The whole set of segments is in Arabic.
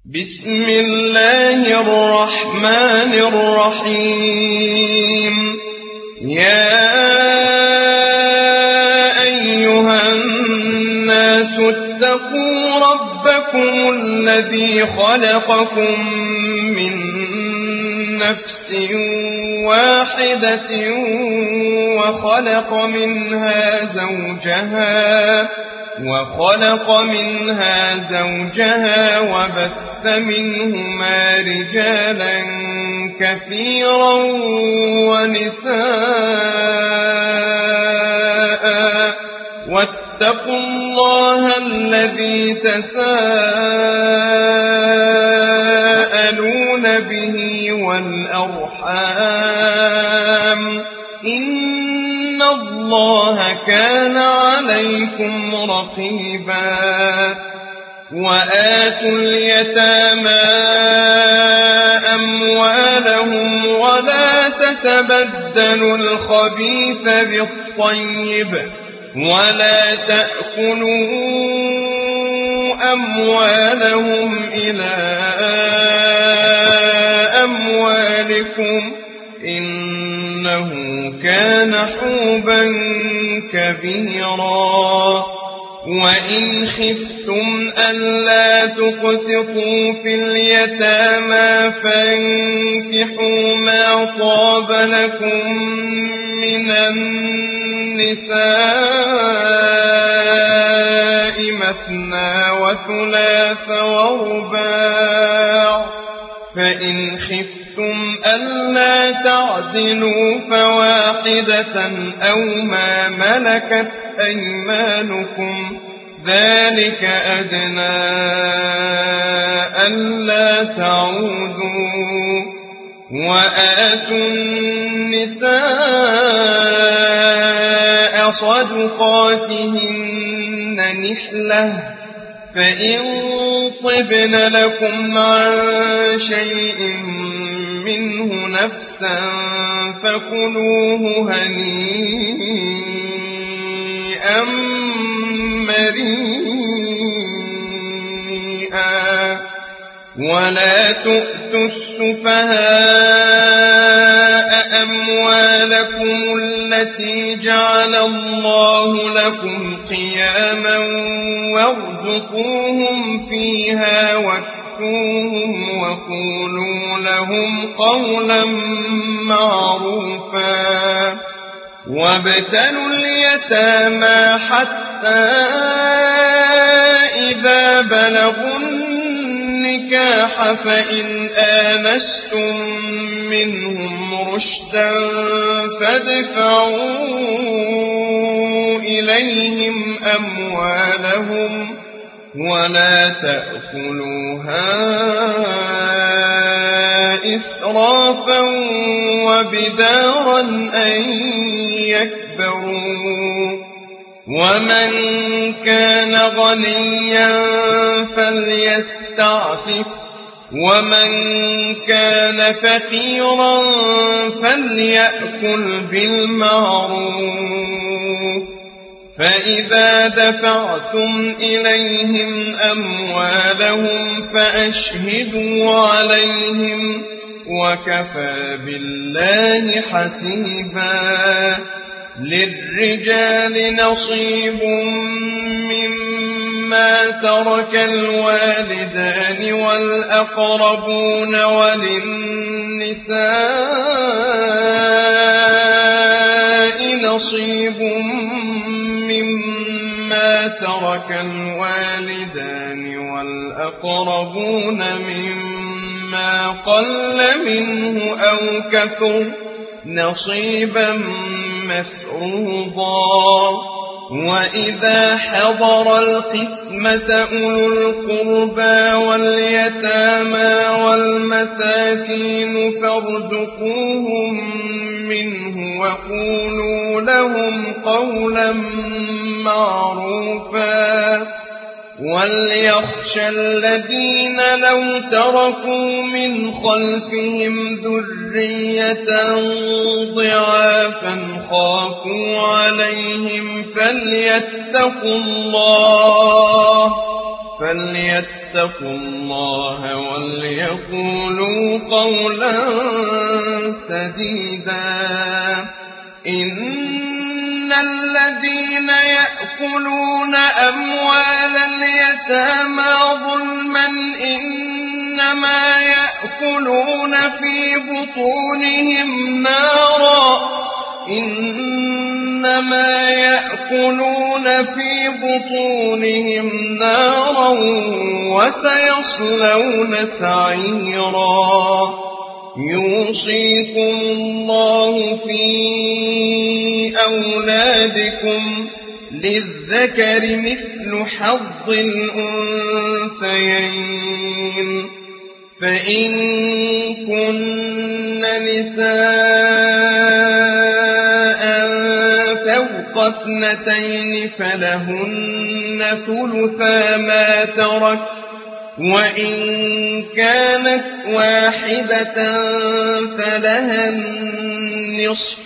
بسم الله الرحمن الرحيم. يا أيها الناس اتقوا ربكم الذي خلقكم من نفس واحدة وخلق منها زوجها وبث منهما رجالا كثيرا ونساء، واتقوا الله الذي تساءلون به والأرحام، إن الله كان عليكم رقيبا. وآتوا اليتامى أموالهم ولا تتبدلوا الخبيث بالطيب، ولا تأكلوا أموالهم إلى أموالكم، إنه كان حوبا كبيرا. وإن خفتم ألا تقسطوا في اليتامى فانكحوا ما طاب لكم من النساء مثنى وثلاث ورباع، فإن خفتم ألا تعدلوا فواحدة أو ما ملكت أيمانكم، ذلك أدنى ألا تعودوا. وآتوا النساء صدقاتهن نحلة، فإن طبن لكم عن شيء منه نفسا فكلوه هنيئا مريئا. ولا تؤتوا السفهاء أموالكم التي جعل الله لكم قياما وارزقوهم فيها واكسوهم وقولوا لهم قولا معروفا. وابتلوا اليتامى حتى إذا بلغوا النكاح فإن آنستم منهم رشدا فادفعوا إليهم أموالهم ولا تأكلوها إسرافا وبدارا أن يكبروا. ومن كان غنيا فليستعفف، ومن كان فقيرا فليأكل بالمعروف. فإذا دفعتم إليهم أموالهم فأشهدوا عليهم، وكفى بالله حسيبا. للرجال نصيب مما ترك الوالدان والأقربون، وللنساء نصيب مما ترك الوالدان والأقربون مما قل منه أو كثر نصيبا مفروضا. وإذا حضر القسمة أولو القربى واليتامى والمساكين فارزقوهم منه وقولوا لهم قولا معروفا. وليخشى الذين لو تركوا من خلفهم ذرية ضعافا خافوا فليتقوا فليتقوا الله وليقولوا قولا سديدا. إن الذين يأكلون أموال اليتامى ظلما إنما يأكلون في بطونهم نارا وسيصلون سعيرا. يوصيكم الله في أولادكم للذكر مثل حظ الأنثيين. فإن كن نساء فوق 2 فلهن ثلثا ما ترك، وإن كانت واحدة فلها النصف،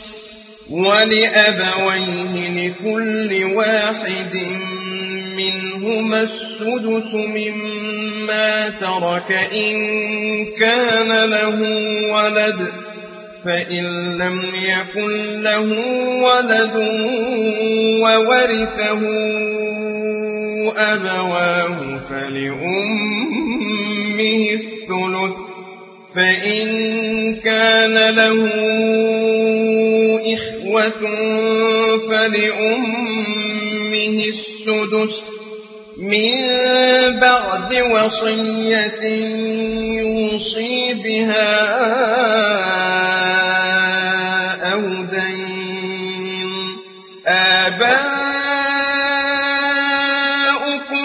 ولأبويه لكل واحد منهما السدس مما ترك إن كان له ولد، فإن لم يكن له ولد وورثه أبواه فلأمه الثلث، فإن كان له إخوة فلأمه السدس من بعد وصية يوصي بها أو دين. آباؤكم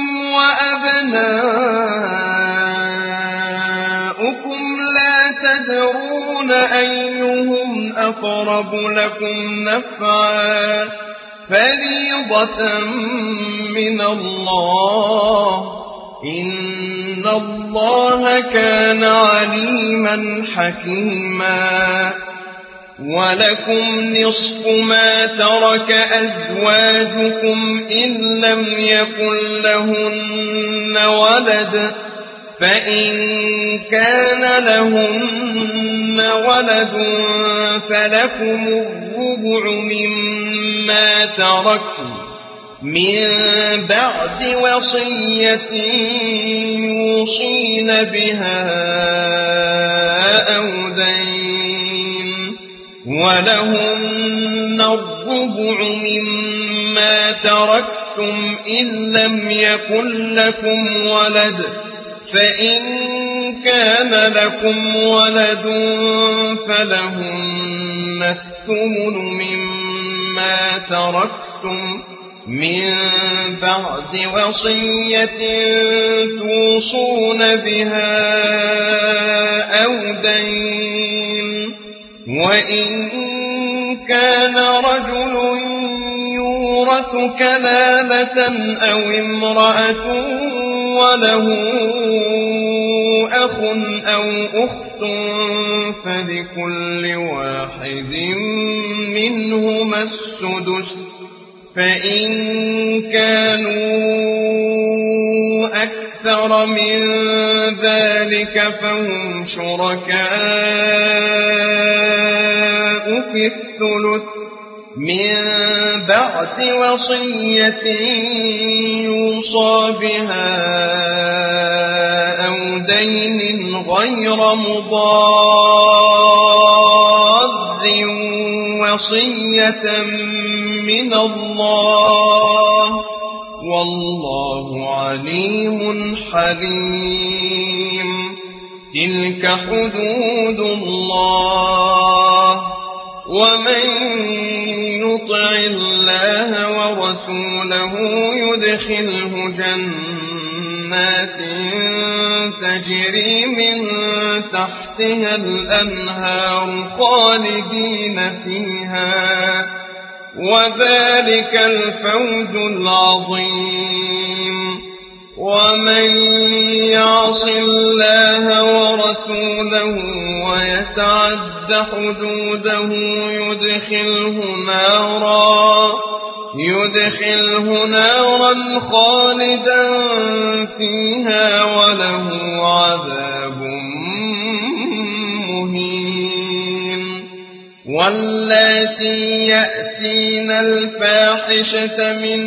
وأبناؤكم لا تدرون أيهم أقرب لكم نفعا فريضة من الله، إن الله كان عليما حكيما. ولكم نصف ما ترك أزواجكم إن لم يكن لهن ولد، فإن كان لهن ولد فلكم الربع مما تركوا من بعد وصية يوصين بها أو دين، ولهن الربع مما تركتم إن لم يكن لكم ولد، فإن كان لكم ولد فلهن الثمن مما تركتم من بعد وصية توصون بها أو دين. وإن كان رجل يورث كلالة أو امرأة وله أخ أو أخت فلكل واحد منهما السدس، فإن كانوا أكثر من ذلك فهم شركاء في الثلث من بعد وصية يوصى بها أو دين غير مضار وصية من الله، والله عليم حليم. تلك حدود الله، ومن يطع الله ورسوله يدخله جنات تجري من تحتها الأنهار خالدين فيها، وذلك الفوز العظيم. ومن يعص الله ورسوله ويتعد حدوده يدخله نارا خالدا فيها وله عذاب مهين. واللاتي يأتين الفاحشة من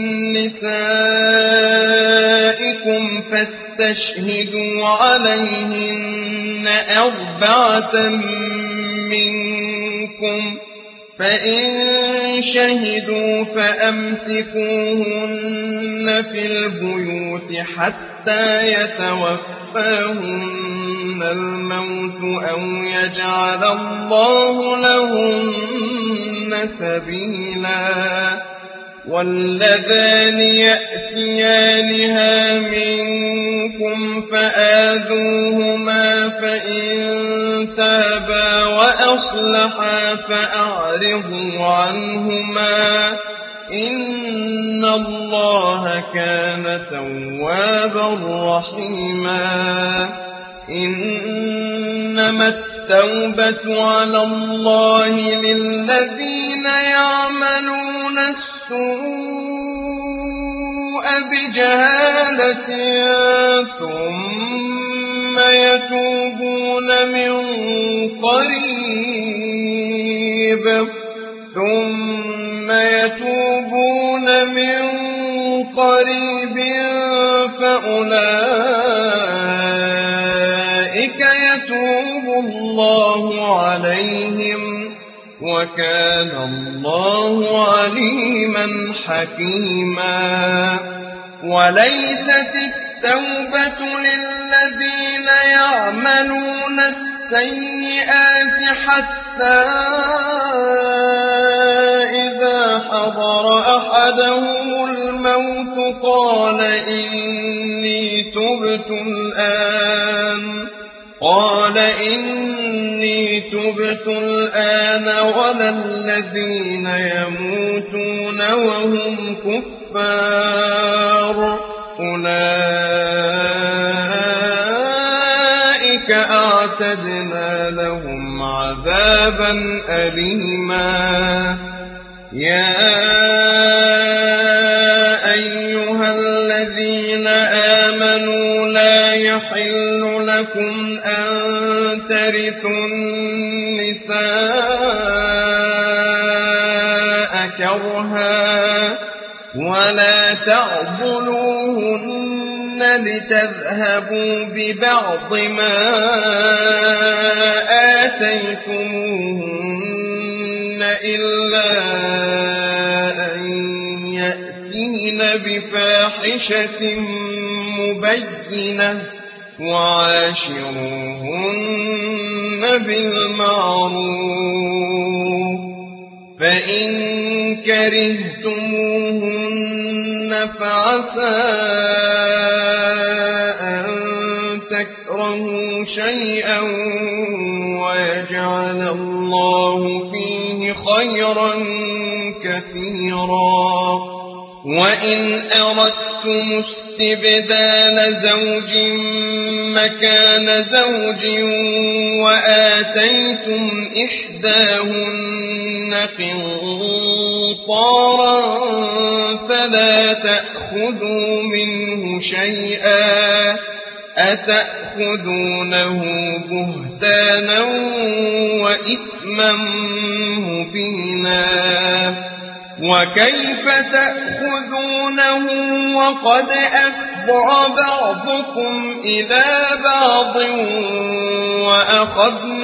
نسائكم فاستشهدوا عليهن 4 منكم، فإن شهدوا فأمسكوهن في البيوت حتى يتوفاهن الموت أو يجعل الله لهن سبيلا. واللذان يأتيانها منكم فآذوهما، فإن تابا وأصلحا فأعرضوا عنهما، إن الله كان توابا رحيما. إنما التوبة على الله للذين يعملون السوء بجهالة ثم يتوبون من قريب فأولئك يتوب الله عليهم، وكان الله عليما حكيما. وليست التوبة للذين يعملون السيئات حتى إذا حضر أحدهم الموت قال إني تبت الآن ولا الذين يموتون وهم كفار، أولئك أعتدنا لهم عذابا أليما. يا أيها الذين آمنوا لا يحل لكم أن ترثوا النساء كرها ولا تعضلوهن لتذهبوا ببعض ما آتيتموهن إلا أن يأتين بفاحشة مبينة، وعاشروهن بالمعروف. فإن كرهتموهن فعسى أن تكرهوا شيئا ويجعل الله فيه خيرا كثيرا. وإن أردتم استبدال زوج مكان زوج وآتيتم إحداهن قنطارا فلا تأخذوا منه شيئا، أتأخذونه بهتانا وإثما مبينا. وكيف تأخذونه وقد أفضى بعضكم إلى بعض وأخذن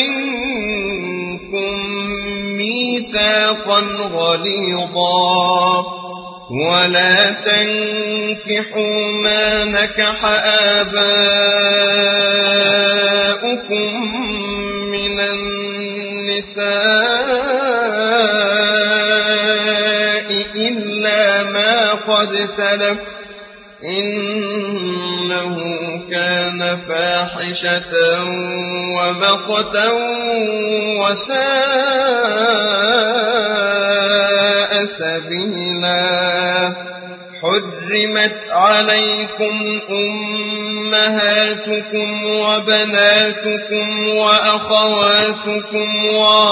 منكم ميثاقا غليظا. ولا تنكحوا ما نكح آباؤكم من النساء إلا ما قد سلف، إنه كان فاحشة ومقتا وساء سبيلا. حرمت عليكم أمهاتكم وبناتكم وأخواتكم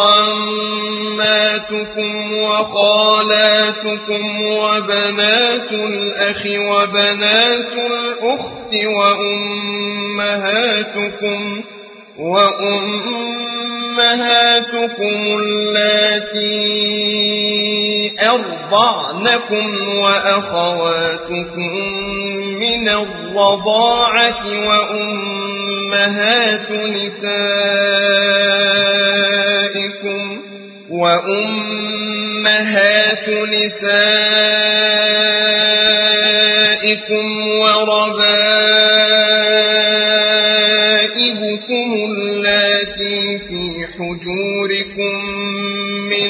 وعماتكم وخالاتكم وبنات الأخ وبنات الأخت وأمهاتكم اللاتي أرضعنكم وأخواتكم من الرضاعة وأمهات نسائكم وربائبكم اللاتي في حجوركم من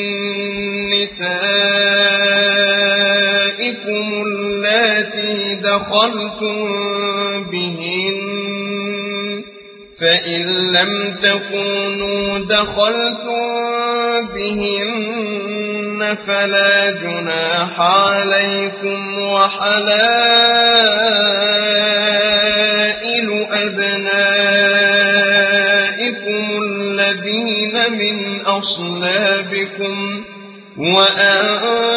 نسائكم اللاتي دخلتم بهن، فإن لم تكونوا دخلتم بهن فلا جناح عليكم، وحلائل أبنائكم الذين من أصلابكم، وأن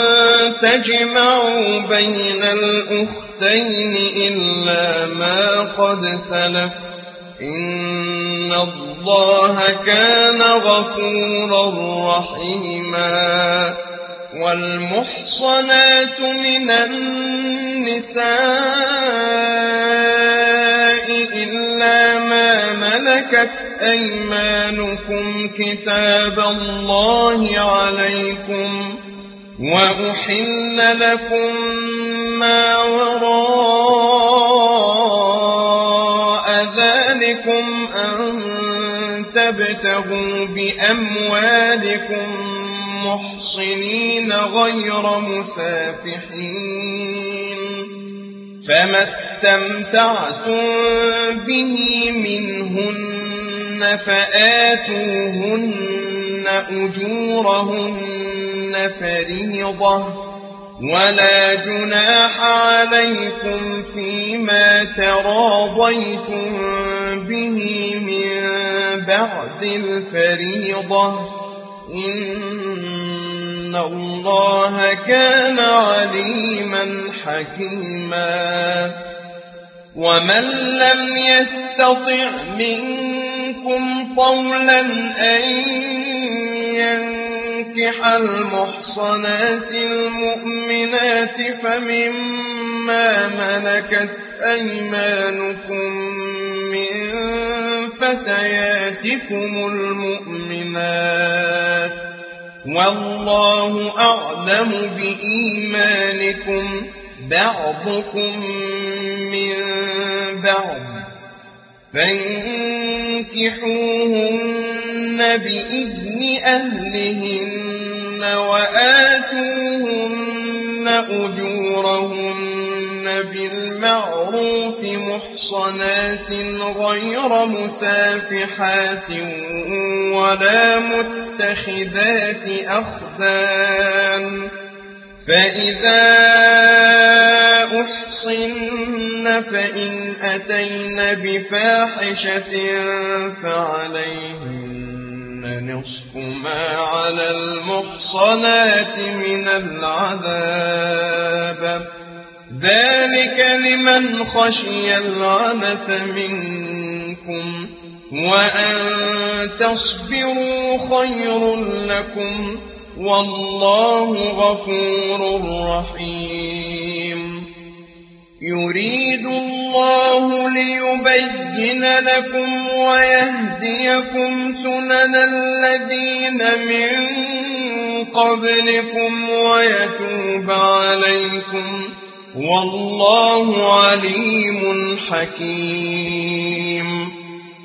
تجمعوا بين الأختين إلا ما قد سلف، إن الله كان غفورا رحيما. والمحصنات من النساء إلا ما ملكت أيمانكم كتاب الله عليكم، وأحل لكم ما وراء ذلكم أن تبتغوا بأموالكم محصنين غير مسافحين، فما استمتعتم به منهن فآتوهن أجورهن فريضة، ولا جناح عليكم فيما تراضيتم به من بعد الفريضة، إن الله كان عليما حكيما. ومن لم يستطع منكم طولا أن ينكح المحصنات المؤمنات فمما ملكت أيمانكم من فتياتكم المؤمنات، والله أعلم بإيمانكم بعضكم من بعض، فانكحوهن بإذن أهلهن وآتوهن أجورهن بالمعروف محصنات غير مسافحات ولا متخذات أخدان، فإذا أحصن فإن أتين بفاحشة فعليهن نصف ما على المحصنات من العذاب، ذلك لمن خشي العنة منكم، وأن تصبروا خير لكم، والله غفور رحيم. يريد الله ليبين لكم ويهديكم سنن الذين من قبلكم ويتوب عليكم، والله عليم حكيم.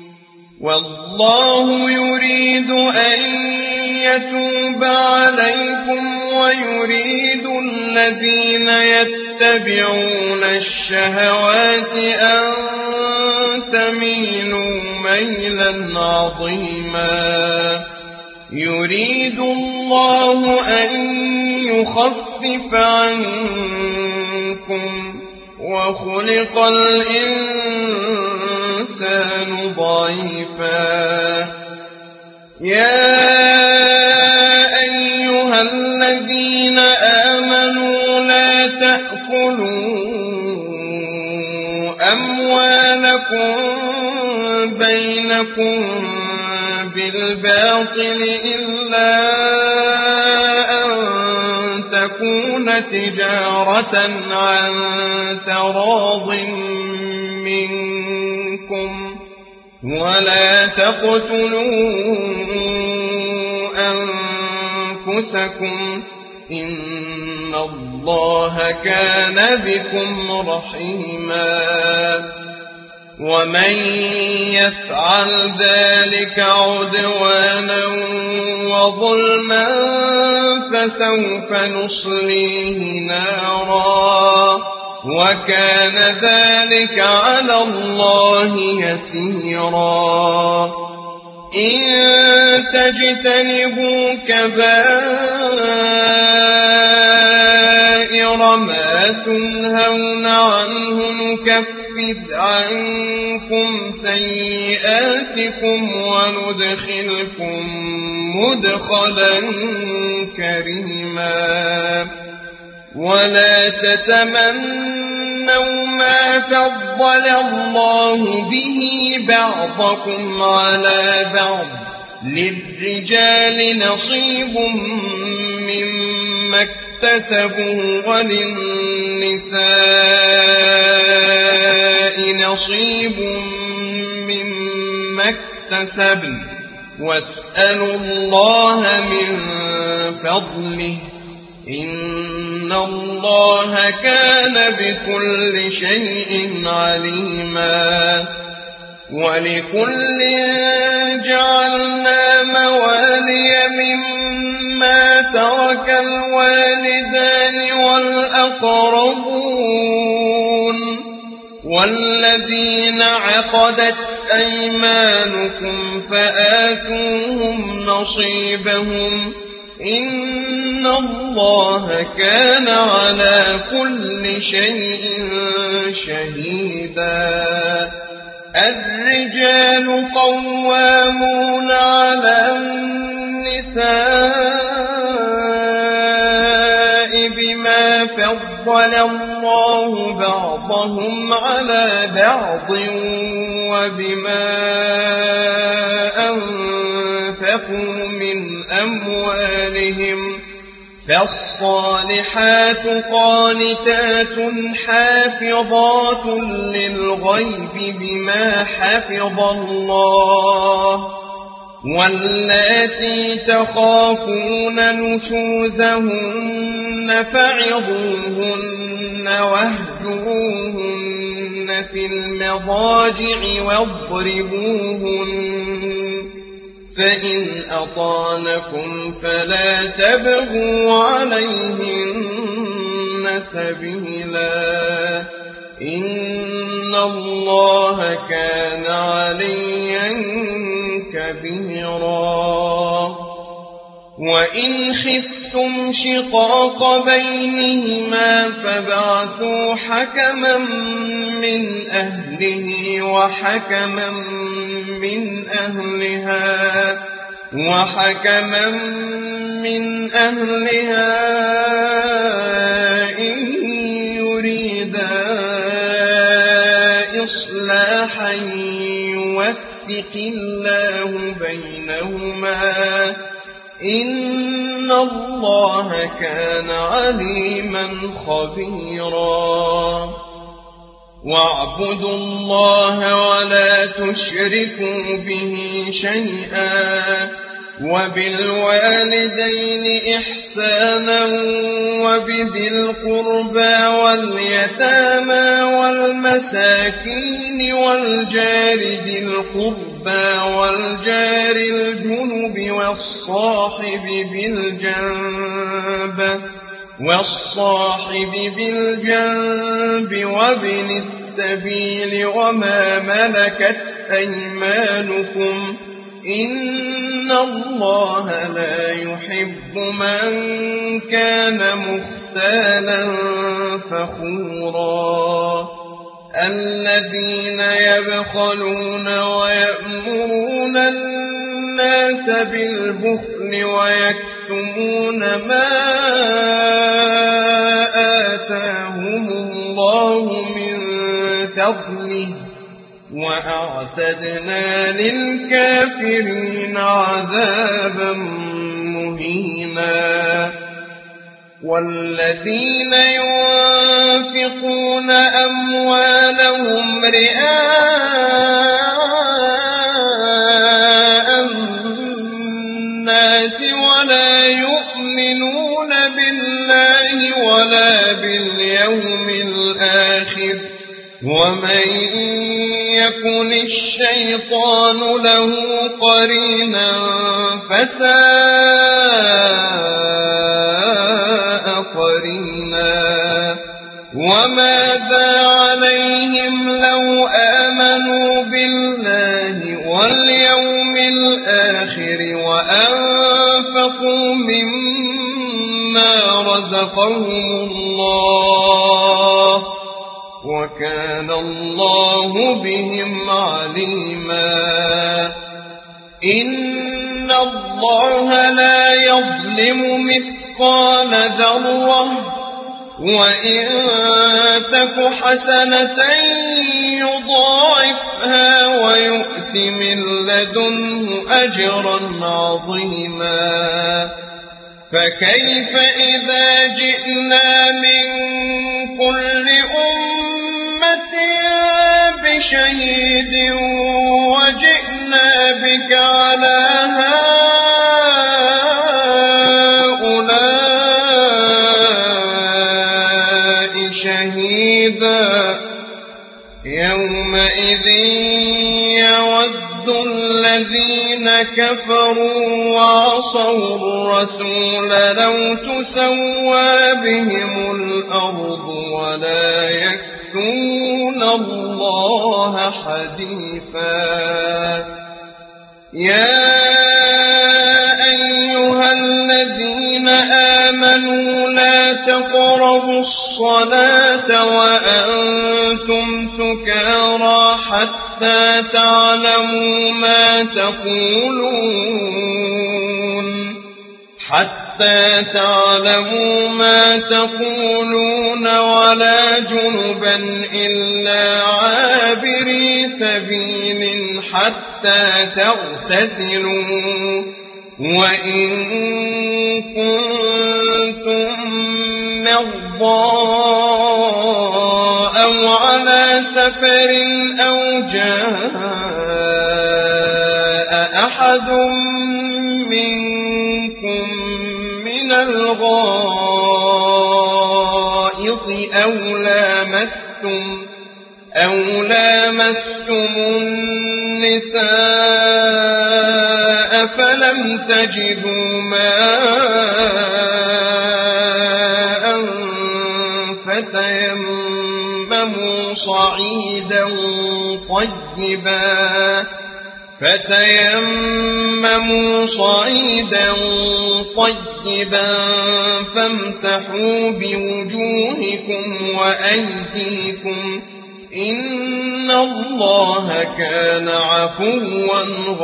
والله يريد أن يتوب عليكم ويريد الذين يتبعون الشهوات أن تميلوا ميلا عظيما. يريد الله أن يخفف عنكم منكم وخلق الإنسان ضعيفا يا أيها الذين آمنوا لا تأكلوا أموالكم بينكم بالباطل إلا أن تكون تجارة عن تراض منكم ولا تقتلوا أنفسكم إن الله كان بكم رحيما ومن يفعل ذلك عدوانا وظلما فسوف نصليه نارا وكان ذلك على الله يسيرا إن تجتنبوا كبائر ما تنهون عنه نكفر عنكم سيئاتكم وندخلكم مدخلا كريما ولا تتمنوا ما فضل الله به بعضكم على بعض للرجال نصيب مما اكتسبوا وللنساء نصيب مما اكتسبن واسألوا الله من فضله إن الله كان بكل شيء عليما ولكل جعلنا موالي مما ترك الوالدان والأقربون والذين عقدت أيمانكم فآتوهم نصيبهم إن الله كان على كل شيء شهيدا الرجال قوامون على النساء بما فضل الله بعضهم على بعض وبما أنفقوا من أموالهم فالصالحات قانتات حافظات للغيب بما حفظ الله واللاتي تخافون نشوزهن فعظوهن واهجروهن في المضاجع واضربوهن فإن أطعنكم فلا تبغوا عليهن سبيلا إن الله كان عليا كبيرا وإن خفتم شقاق بينهما فبعثوا حكما من أهله وحكما من أهلها إن يريدا إصلاحا يوفق الله بينهما إن الله كان عليما خبيرا واعبدوا الله ولا تشركوا به شيئا وبالوالدين إحسانا وبذي القربى واليتامى والمساكين والجار ذي القربى والجار الجنب والصاحب بالجنب وابن السبيل وما ملكت أيمانكم إن الله لا يحب من كان مختالا فخورا الذين يبخلون ويأمرون الناس بالبخل ويكتمون ما آتاهم الله من فضله وأعتدنا للكافرين عذابا مهينا والذين ينفقون أموالهم رئاء الناس ولا يؤمنون بالله ولا باليوم الآخر ومن يكن الشيطان له قرينا فساء قرينا وماذا عليهم لو آمنوا بالله واليوم الآخر وأنفقوا مما رزقهم الله وكان الله بهم عليما إن الله لا يظلم مثقال ذرة وإن تك حسنة يضاعفها ويؤت من لدنه أجرا عظيما فكيف إذا جئنا من كل أمة بشهيد وجئنا بك على هؤلاء شهيدا يومئذ يود الذين كفروا وعصوا الرسول لو تسوى بهم الأرض ولا يكتمون الله حديثا يا أيها الذين آمنوا لا تقربوا الصلاة وأنتم سكارى حتى تعلموا ما تقولون ولا جنبا إلا عابري سبيل حتى تغتسلوا وإن كنتم مرضى أو على سفر أو جاء أحد منكم من الغائط أو لامستم النساء فلم تجدوا ماء فتيمموا صعيدا طيبا فامسحوا بوجوهكم وأيديكم إن الله كان عفوا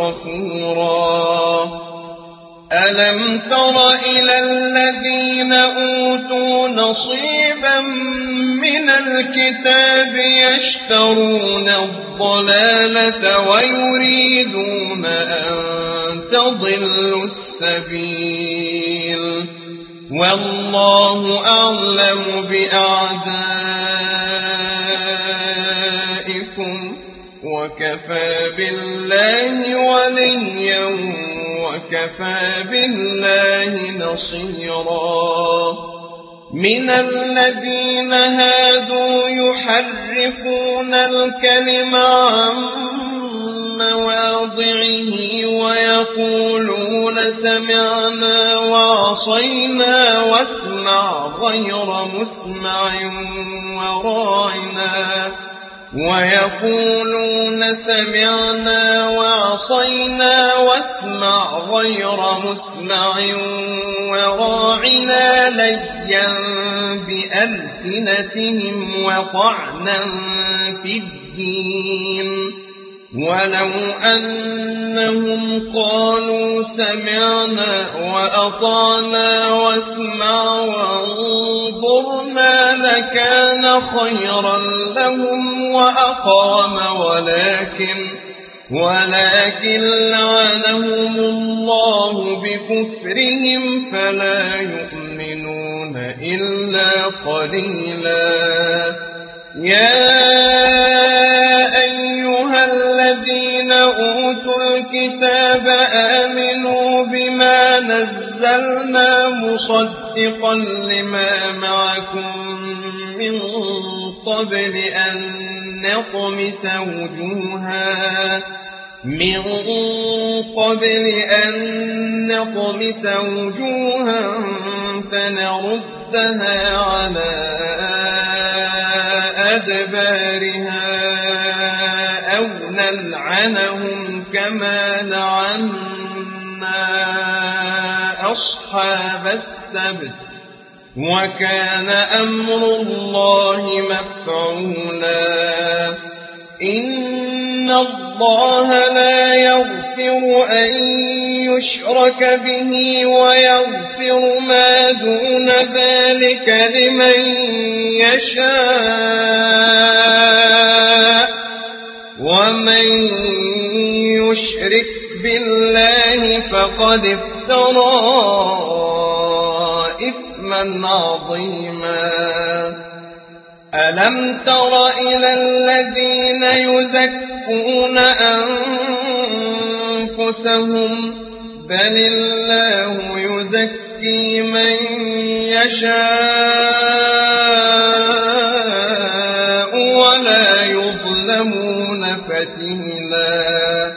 غفورا ألم تر إلى الذين أوتوا نصيبا من الكتاب يشترون الضلالة ويريدون أن تضلوا السبيل والله أعلم بأعدائكم وكفى بالله وليا وكفى بالله نصيرا من الذين هادوا يحرفون الكلم عن مواضعه ويقولون سمعنا وعصينا واسمع غير مسمع ويقولون سمعنا وعصينا واسمع غير مسمع وراعنا ليا بألسنتهم وطعنا في الدين ولو أنهم قالوا سمعنا وأطعنا واسمع وانظرنا لكان خيرا لهم وأقام ولكن لعنهم الله بكفرهم فلا يؤمنون إلا قليلا. يا أيها الذين أوتوا الكتاب آمنوا بما نزلنا مصدقا لما معكم من قبل أن نطمس وجوها فنردها على أدبارها أو نلعنهم كما لعنا أصحاب السبت وكان أمر الله مفعولا. إن الله لا يغفر أن يشرك به ويغفر ما دون ذلك لمن يشاء ومن يشرك بالله فقد افترى إثما عظيما. ألم تر إلى الذين يزكون أنفسهم بل الله يزكي من يشاء ولا يظلمون فتيلا.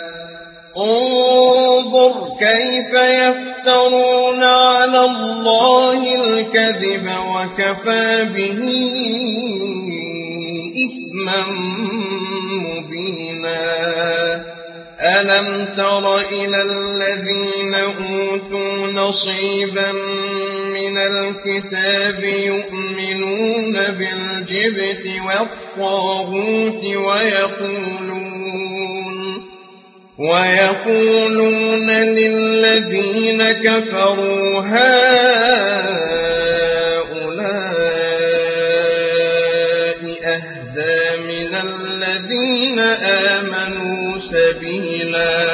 انظر كيف يفترون على الله الكذب وكفى به إثما مبينا. ألم تر إلى الذين أوتوا نصيبا من الكتاب يؤمنون بالجبت والطاغوت ويقولون للذين كفروا هؤلاء أهدى من الذين آمنوا سبيلا.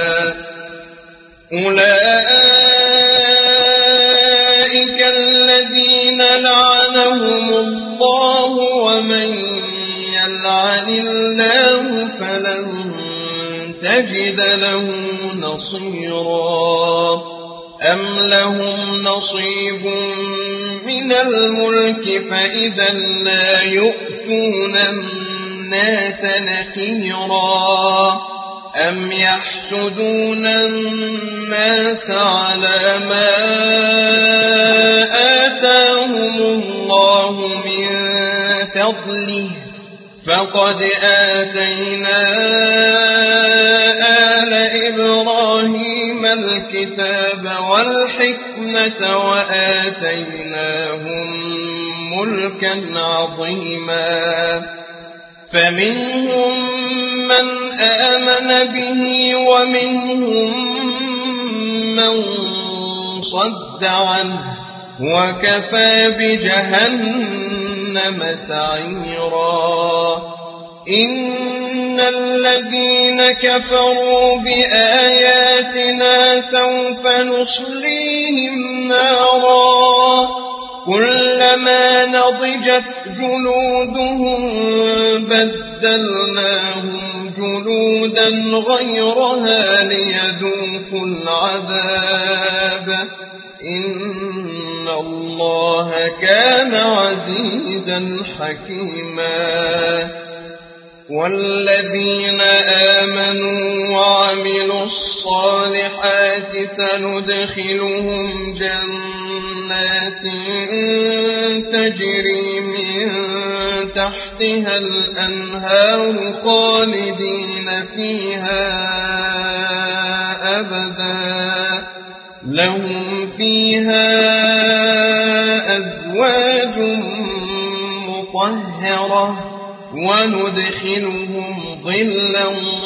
أولئك الذين لعنهم الله ومن يلعن الله فلن تجد له نصيرا. أم لهم نصيب من الملك فإذا لا يؤتون الناس نكيرا. أم يحسدون الناس على ما آتاهم الله من فضله فقد آتينا آل إبراهيم الكتاب والحكمة وآتيناهم ملكا عظيما. فمنهم من آمن به ومنهم من صد عنه وكفى بجهنم سعيرا. إن الذين كفروا بآياتنا سوف نصليهم نارا كلما نضجت جلودهم بدلناهم جلودا غيرها ليذوقوا العذاب إن الله كان عزيزا حكيما. والذين آمنوا وعملوا الصالحات سندخلهم جنات تجري من تحتها الأنهار خالدين فيها أبدا لهم فيها أزواج مطهرة وندخلهم ظلا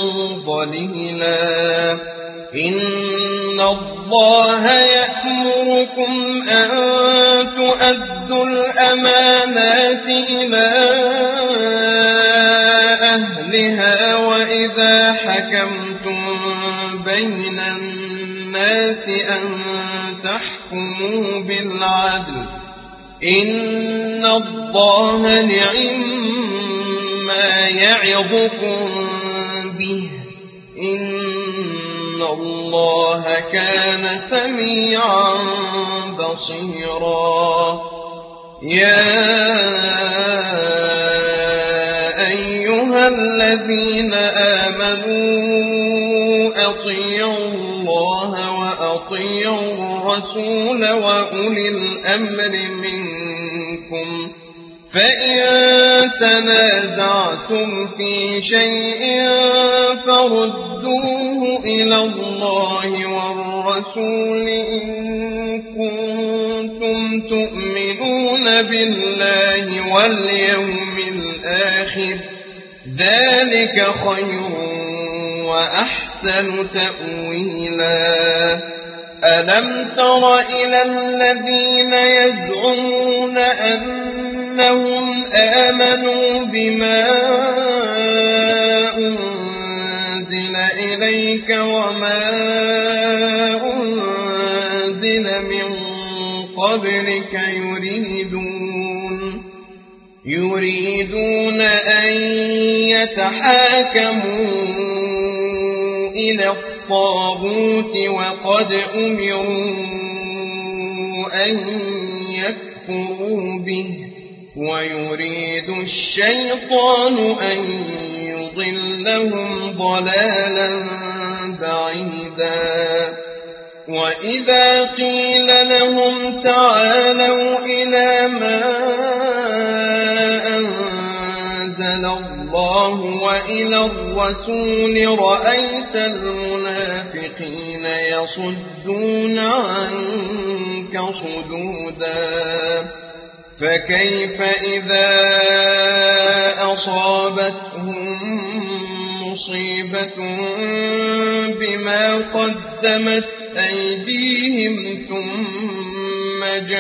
ظليلا إن الله يأمركم أن تؤدوا الأمانات إلى أهلها وإذا حكمتم بين الناس أن تحكموا بالعدل إن الله نعما يعظكم به إن الله كان سميعا بصيرا يا أيها الذين آمنوا أطيعوا الله وأطيعوا الرسول وأولي الأمر منكم فإن تنازعتم في شيء فردوه إلى الله والرسول إن كنتم تؤمنون بالله واليوم الآخر ذلك خير وأحسن تأويلا ألم تر إلى الذين يزعمون أنهم آمنوا بما أنزل إليك وما أنزل من قبلك يريدون أن يتحاكموا إلى الطاغوت وقد أمروا أن يكفروا به ويريد الشيطان أن يضلهم ضلالا بعيدا وإذا قيل لهم تعالوا إلى ما أنزل الله وإلى الرسول رأيت المنافقين يصدون عنك صدودا فكيف إذا أصابتهم مصيبة بما قدمت أيديهم ثم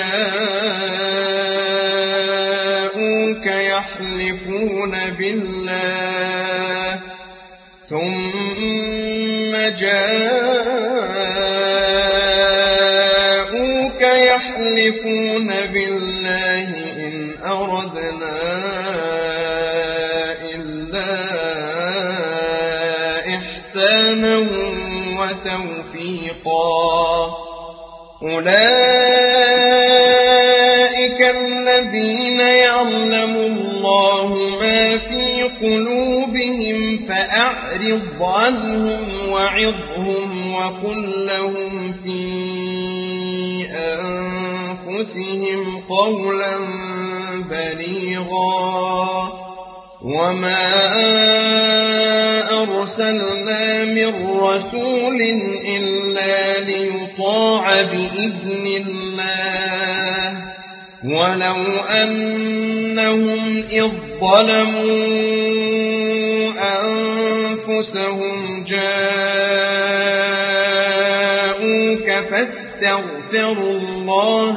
جاءوك يحلفون بالله إن أردنا إلا إحسانا وتوفيقا أولئك الذين يعلم الله ما في قلوبهم فأعرض عنهم وعظهم وقل لهم في أنفسهم قولا بليغا وما أرسلنا من رسول إلا ليطاع بإذن الله ولو أنهم إذ ظلموا أنفسهم جاءوك فاستغفروا الله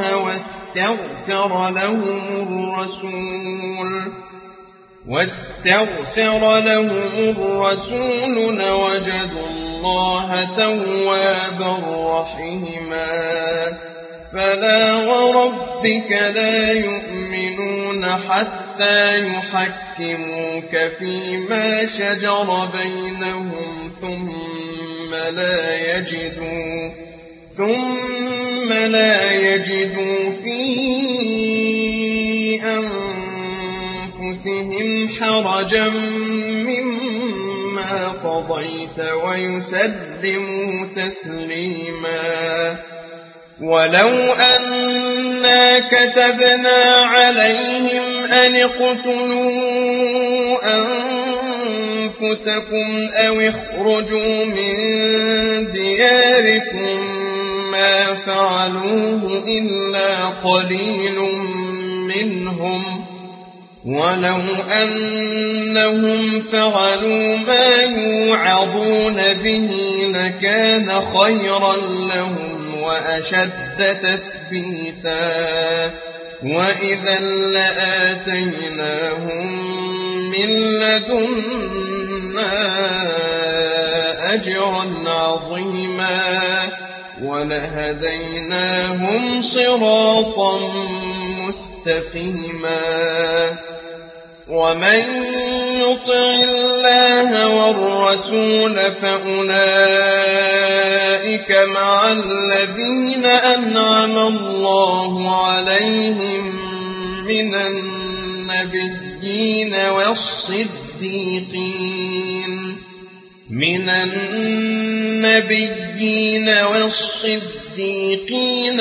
واستغفر لهم الرسول لوجدوا الله توابا رحيما فلا وربك لا يؤمنون حتى يحكموك فيما شجر بينهم ثم لا يجدوا في أنفسهم حرجا مما ما قضيت ويسلموا تسليما. ولو أنا كتبنا عليهم أن اقتلوا أنفسكم أو اخرجوا من دياركم ما فعلوه إلا قليل منهم، ولو أنهم فعلوا ما يوعظون به لكان خيرا لهم وأشد تثبيتا، وإذا لآتيناهم من لدنا أجرا عظيما ولهديناهم صراطا مستقيما. ومن يطع الله والرسول فأولئك مع الذين أنعم الله عليهم من النبيين والصديقين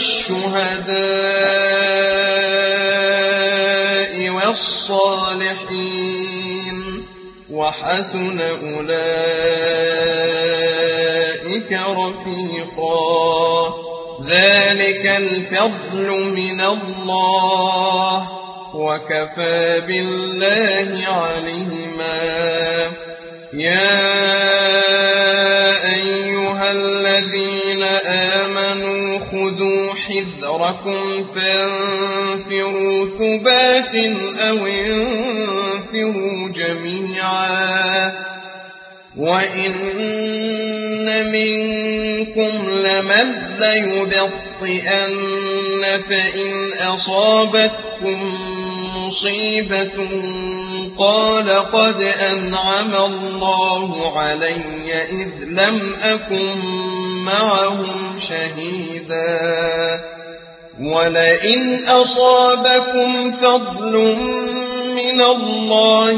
والشهداء والصالحين، وحسن أولئك رفيقا. ذلك الفضل من الله وكفى بالله عليما. يا أيها الذين آمنوا خذوا حذركم فانفروا ثبات أو انفروا جميعا. وإن منكم لمن ليبطئن فإن أصابتكم مصيبة قال قد أنعم الله علي إذ لم أكن معهم شهيدا. ولئن أصابكم فضل من الله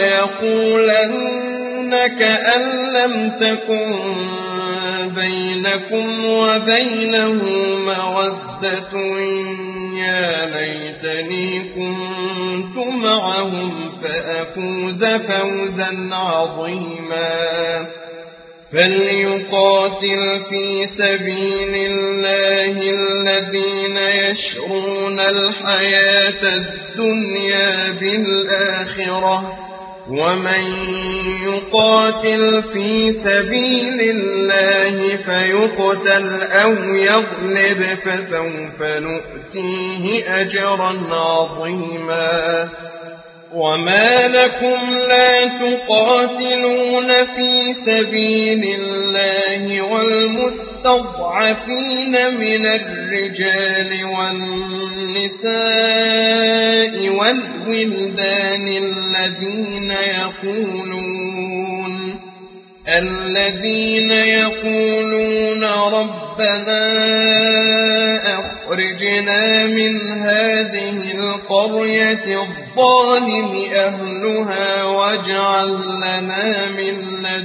ليقولن كأن لم تكن بينكم وبينه مودة يا ليتني كنت معهم فأفوز فوزا عظيما. فليقاتل في سبيل الله الذين يشرون الحياة الدنيا بالآخرة، ومن يقاتل في سبيل الله فيقتل أو يغلب فسوف نؤتيه أجرا عظيما. وما لكم لا تقاتلون في سبيل الله والمستضعفين من الرجال والنساء والولدان الذين يقولون ربنا أخرجنا من هذه القرية الظالم أهلها واجعل لنا من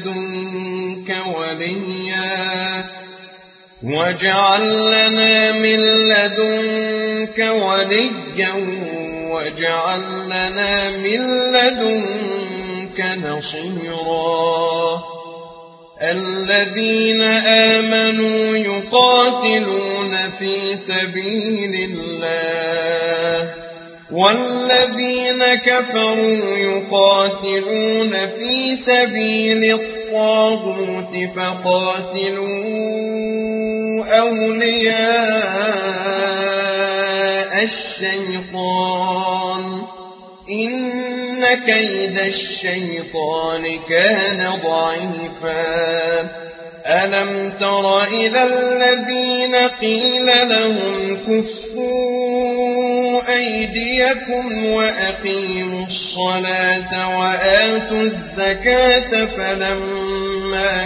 لدنك وليا واجعل لنا من لدنك نصيرا. الذين آمنوا يقاتلون في سبيل الله والذين كفروا يقاتلون في سبيل الطاغوت فقاتلوا أولياء الشيطان إن كيد الشيطان كان ضعيفا. ألم تر إلى الذين قيل لهم كفوا أيديكم وأقيموا الصلاة وآتوا الزكاة فلما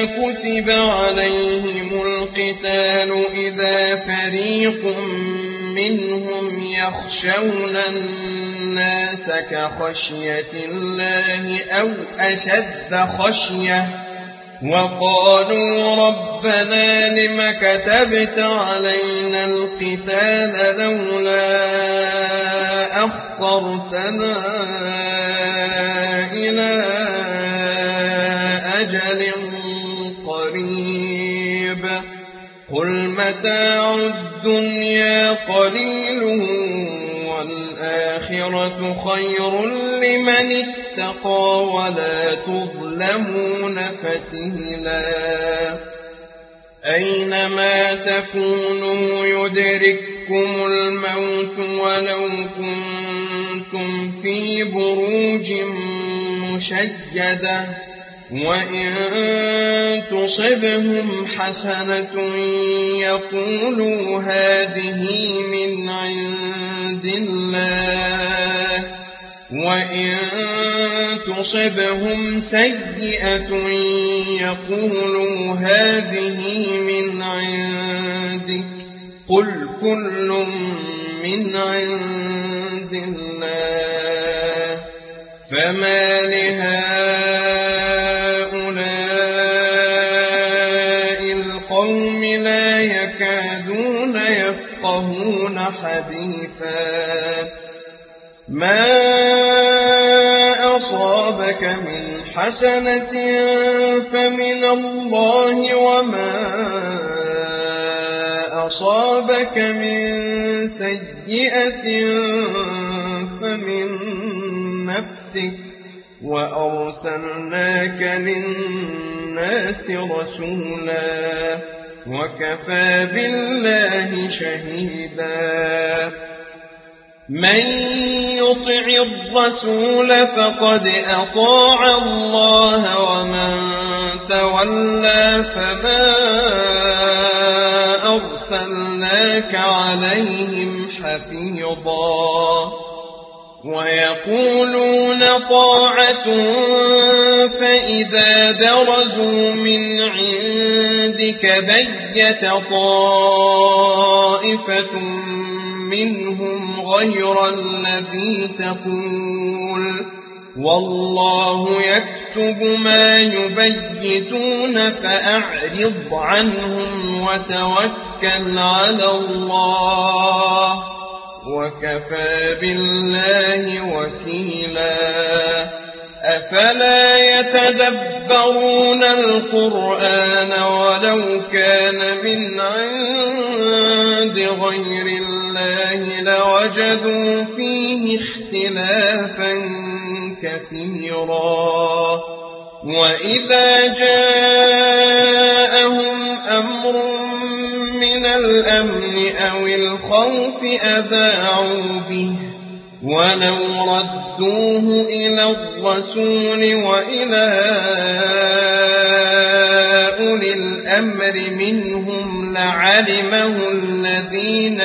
كتب عليهم القتال إذا فريق منهم يخشون الناس كخشية الله أو أشد خشية وقالوا ربنا لم كتبت علينا القتال لولا أخرتنا إلى أجل قريب قل متاع الدنيا قليل والآخرة خير لمن اتقى ولا تظلمون فتيلا أينما تكونوا يدرككم الموت ولو كنتم في بروج مشيدة وإن تصبهم حسنة يقولوا هذه من عند الله وإن تصبهم سيئة يقولوا هذه من عندك قل كل من عند الله فما لهؤلاء القوم لا يكادون يفقهون حديثا ما أصابك من حسنة فمن الله وما أصابك من سيئة فمن نفسك وأرسلناك للناس رسولا وكفى بالله شهيدا من يطع الرسول فقد أطاع الله ومن تولى فما أرسلناك عليهم حفيظا ويقولون طاعة فإذا برزوا من عندك بيت طائفة منهم غير الذي تقول والله يكتب ما يبيتون فأعرض عنهم وتوكل على الله وكفى بالله وكيلا أفلا يتدبرون القرآن ولو كان من عند غير الله لوجدوا فيه اختلافا كثيرا وإذا جاءهم أمر من الأمن أو الخوف أذاعوا به ولو ردوه إلى الرسول وإلى أولي الأمر منهم لعلمه الذين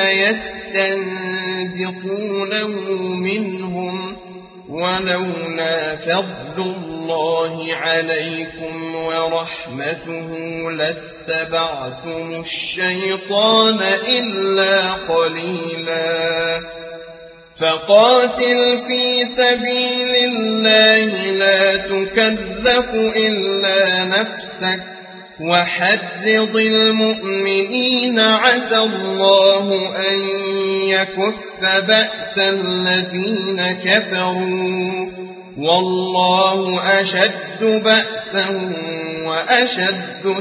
يستنبطونه منهم ولولا فضل الله عليكم ورحمته لاتبعتم الشيطان إلا قليلا فقاتل في سبيل الله لا تكلف إلا نفسك وحرض المؤمنين عسى الله أن يكف بأس الذين كفروا والله أشد بأسا وأشد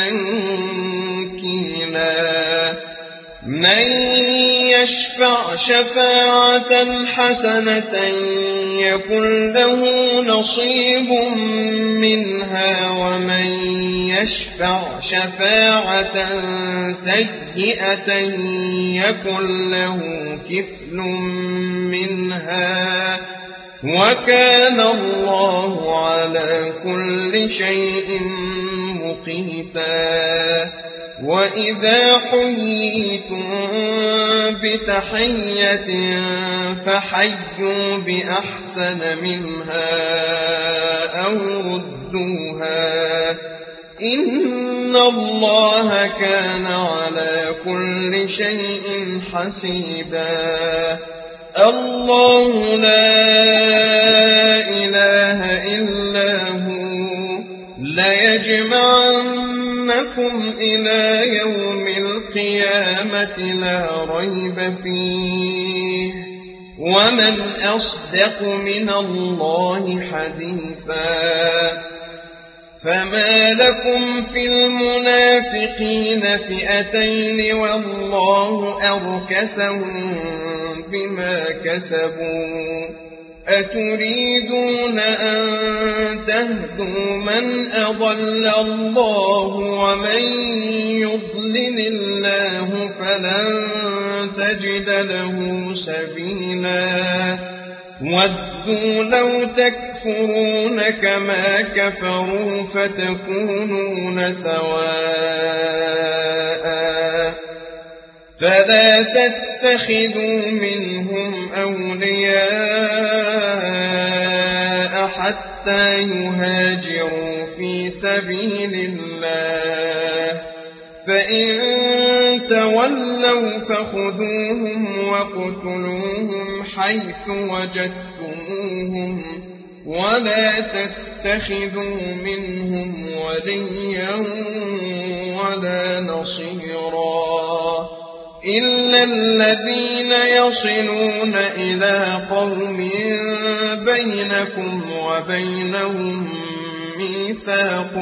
تنكيلا من يشفع شفاعة حسنة يكن له نصيب منها ومن يشفع شفاعة سيئة يكن له كفل منها وكان الله على كل شيء مقيتا وإذا حييتم بتحية فحيوا بأحسن منها أو ردوها إن الله كان على كل شيء حسيبا الله لا إله إلا هو ليجمعنكم إلى يوم القيامة لا ريب فيه ومن أصدق من الله حديثا فما لكم في المنافقين فئتين والله أركسهم بما كسبوا أتريدون أن تهدوا من أضل الله ومن يضلل الله فلن تجد له سبيلا ودوا لو تكفرون كما كفروا فتكونون سواء فلا تتخذوا منهم أولياء حتى يهاجروا في سبيل الله فإن تولوا فخذوهم وقتلوهم حيث وجدتموهم ولا تتخذوا منهم وليا ولا نصيرا إلا الذين يصلون إلى قوم بينكم وبينهم ميثاق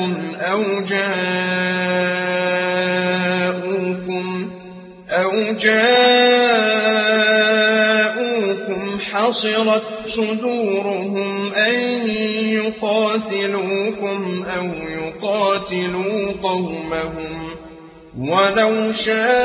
أو جاءوكم حصرت صدورهم أن يقاتلوكم أو يقاتلوا قومهم ولو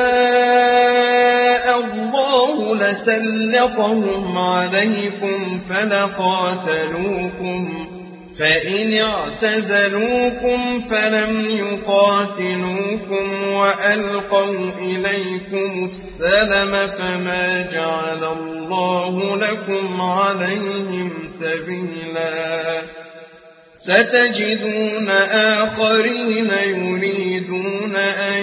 شاء الله لسلطهم عليكم فلقاتلوكم فإن اعتزلوكم فلم يقاتلوكم وألقوا إليكم السلم فما جعل الله لكم عليهم سبيلا ستجدون آخرين يريدون أن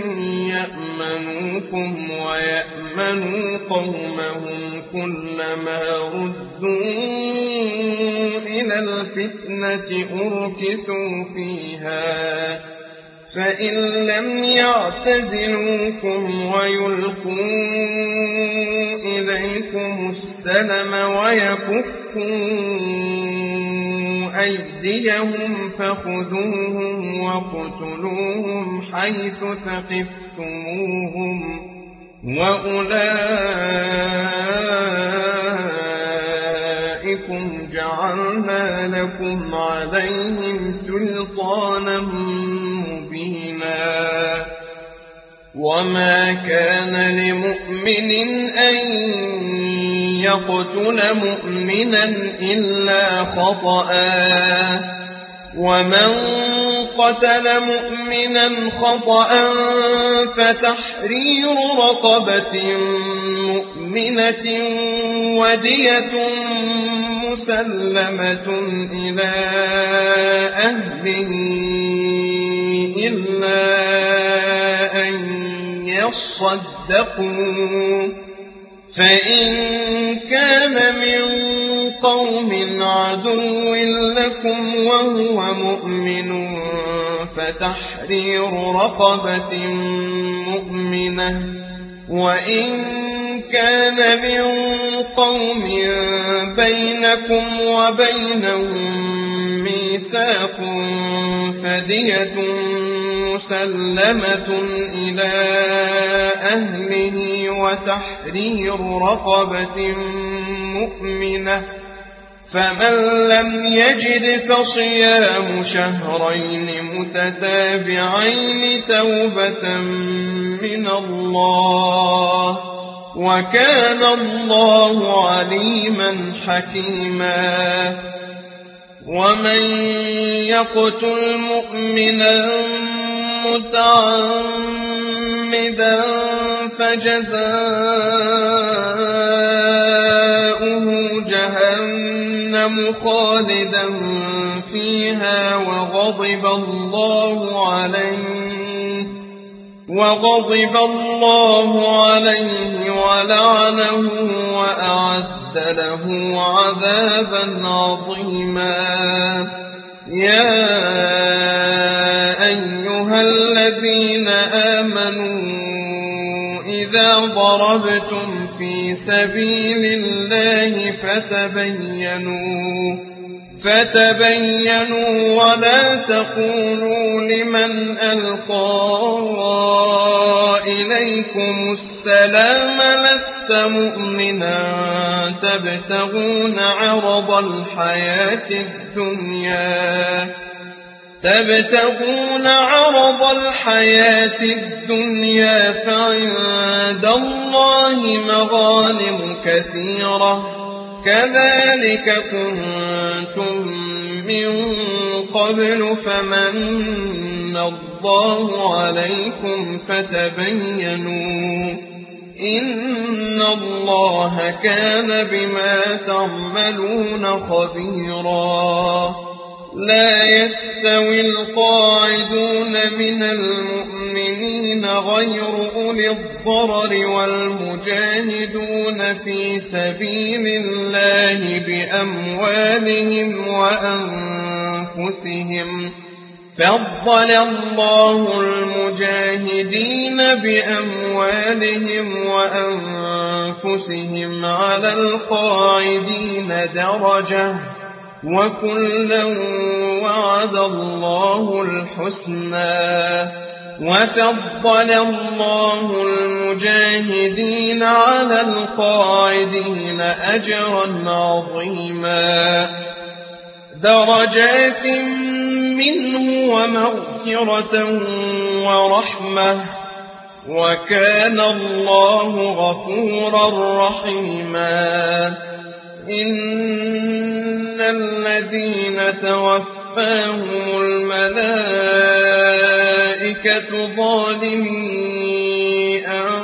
يأمنوكم ويأمنوا قومهم كلما ردوا إلى الفتنة أركسوا فيها فإن لم يعتزلوكم ويلقوا إليكم السلم ويكفوا أيديهم فخذوهم وقتلوهم حيث ثقفتموهم وأولئكم جعلنا لكم عليهم سلطانا مبينا وما كان لمؤمن أن يقتل مؤمنا إلا خطأ ومن قتل مؤمنا خطأ فتحرير رقبة مؤمنة ودية مسلمة إلى أهله إلا أن يصدقوا فإن كان من قوم عدو لكم وهو مؤمن فتحرير رقبة مؤمنة وإن كان من قوم بينكم وبينهم ميثاق فدية مسلمة إلى أهله وتحرير رقبة مؤمنة فمن لم يجد فصيام شهرين متتابعين توبة من الله وكان الله عليما حكيما ومن يقتل مؤمنا متعمدا فجزاؤه جهنم جهنم خالدا فيها وغضب الله عليه ولعنه وأعد له عذابا عظيما. يا أيها الذين آمنوا إذا ضربتم في سبيل الله فتبينوا ولا تقولوا لمن ألقى إليكم السلام لست مؤمنا تبتغون عرض الحياة الدنيا فعند الله مغانم كثيرة كذلك كنتم من قبل فمن الله عليكم فتبينوا إن الله كان بما تعملون خبيرا. لا يستوي القاعدون من المؤمنين غير أولي الضرر والمجاهدون في سبيل الله بأموالهم وأنفسهم. فضل الله المجاهدين بأموالهم وأنفسهم على القاعدين درجة وكلا وعد الله الحسنى. وفضل الله المجاهدين على القاعدين أجرا عظيما درجات منه ومغفرة ورحمة وكان الله غفورا رحيما. إن الذين توفاهم الملائكة ظالمي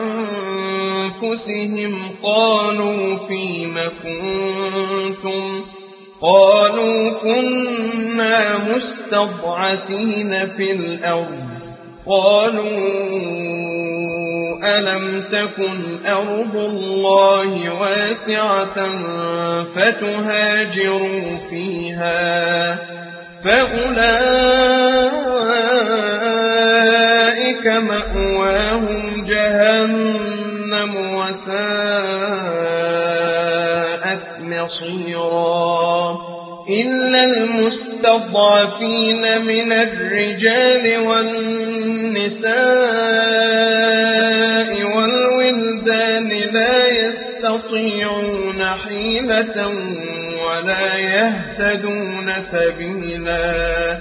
أنفسهم قالوا فيم كنتم قالوا كنا مستضعفين في الأرض قالوا ألم تكن أرض الله واسعة فتهاجروا فيها فأولئك مأواهم جهنم وساءت مصيرا. إلا المستضعفين من الرجال والنساء والولدان لا يستطيعون حيلة ولا يهتدون سبيلا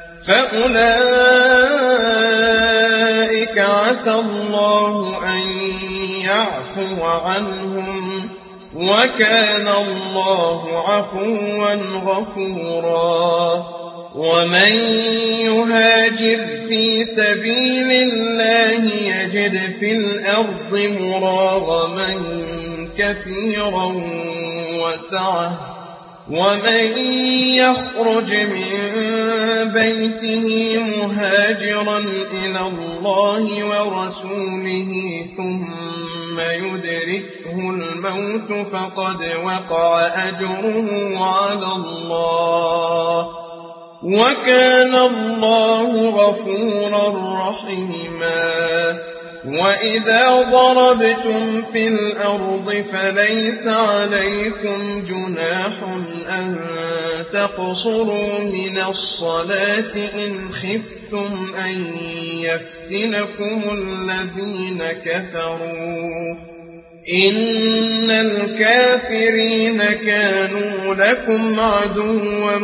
فأولئك عسى الله أن يعفو عنهم وكان الله عفوا غفورا. ومن يهاجر في سبيل الله يجد في الأرض مراغما كثيرا وسعة ومن يخرج من بيته مهاجرا إلى الله ورسوله ثم يدركه الموت فقد وقع أجره على الله وكان الله غفورا رحيما. وإذا ضربتم في الأرض فليس عليكم جناح أن تقصروا من الصلاة إن خفتم أن يفتنكم الذين كفروا إن الكافرين كانوا لكم عدوا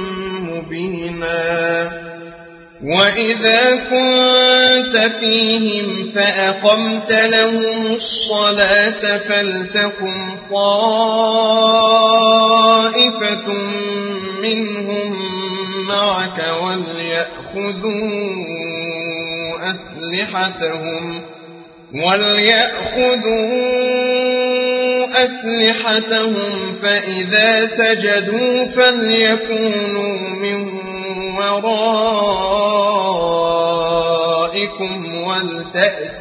مبينا. وإذا كنت فيهم فأقمت لهم الصلاة فلتكن طائفة منهم معك وليأخذوا أسلحتهم فإذا سجدوا فليكونوا من ورائكم ولتأت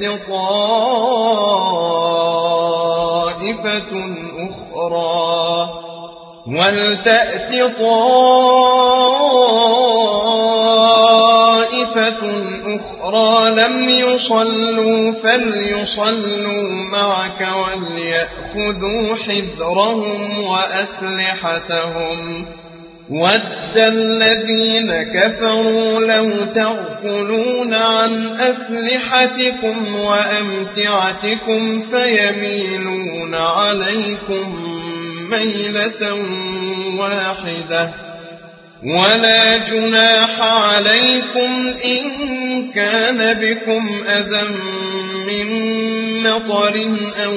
طائفة أخرى لم يصلوا فليصلوا معك وليأخذوا حذرهم وأسلحتهم ود الذين كفروا لو تغفلون عن أسلحتكم وأمتعتكم فيميلون عليكم ميلة واحدة ولا جناح عليكم إن كان بكم أذى من مطر أو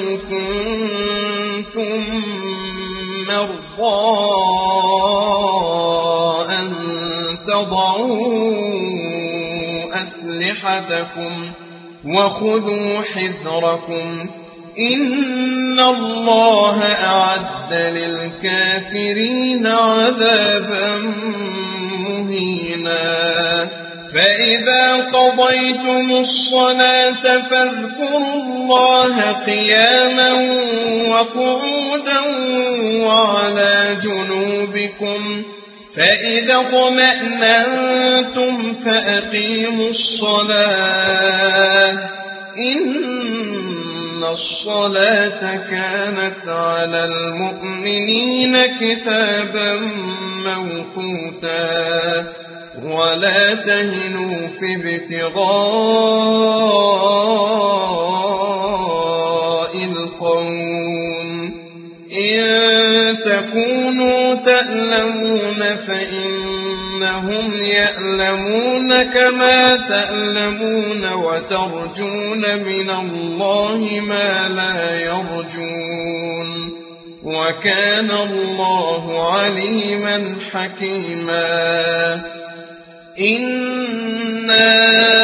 كنتم مرضى أن تضعوا أسلحتكم وخذوا حذركم إن الله أعد للكافرين عذابا مهينا فإذا قضيتم الصلاة فاذكروا الله قياما وقعودا وعلى جنوبكم فإذا اطمأننتم فأقيموا الصلاة إن الصلاة كانت على المؤمنين كتابا موقوتا ولا تهنوا في ابتغاء القوم إن تكونوا تألمون فإنهم يألمون كما تألمون وترجون من الله ما لا يرجون وكان الله عليما حكيما إنا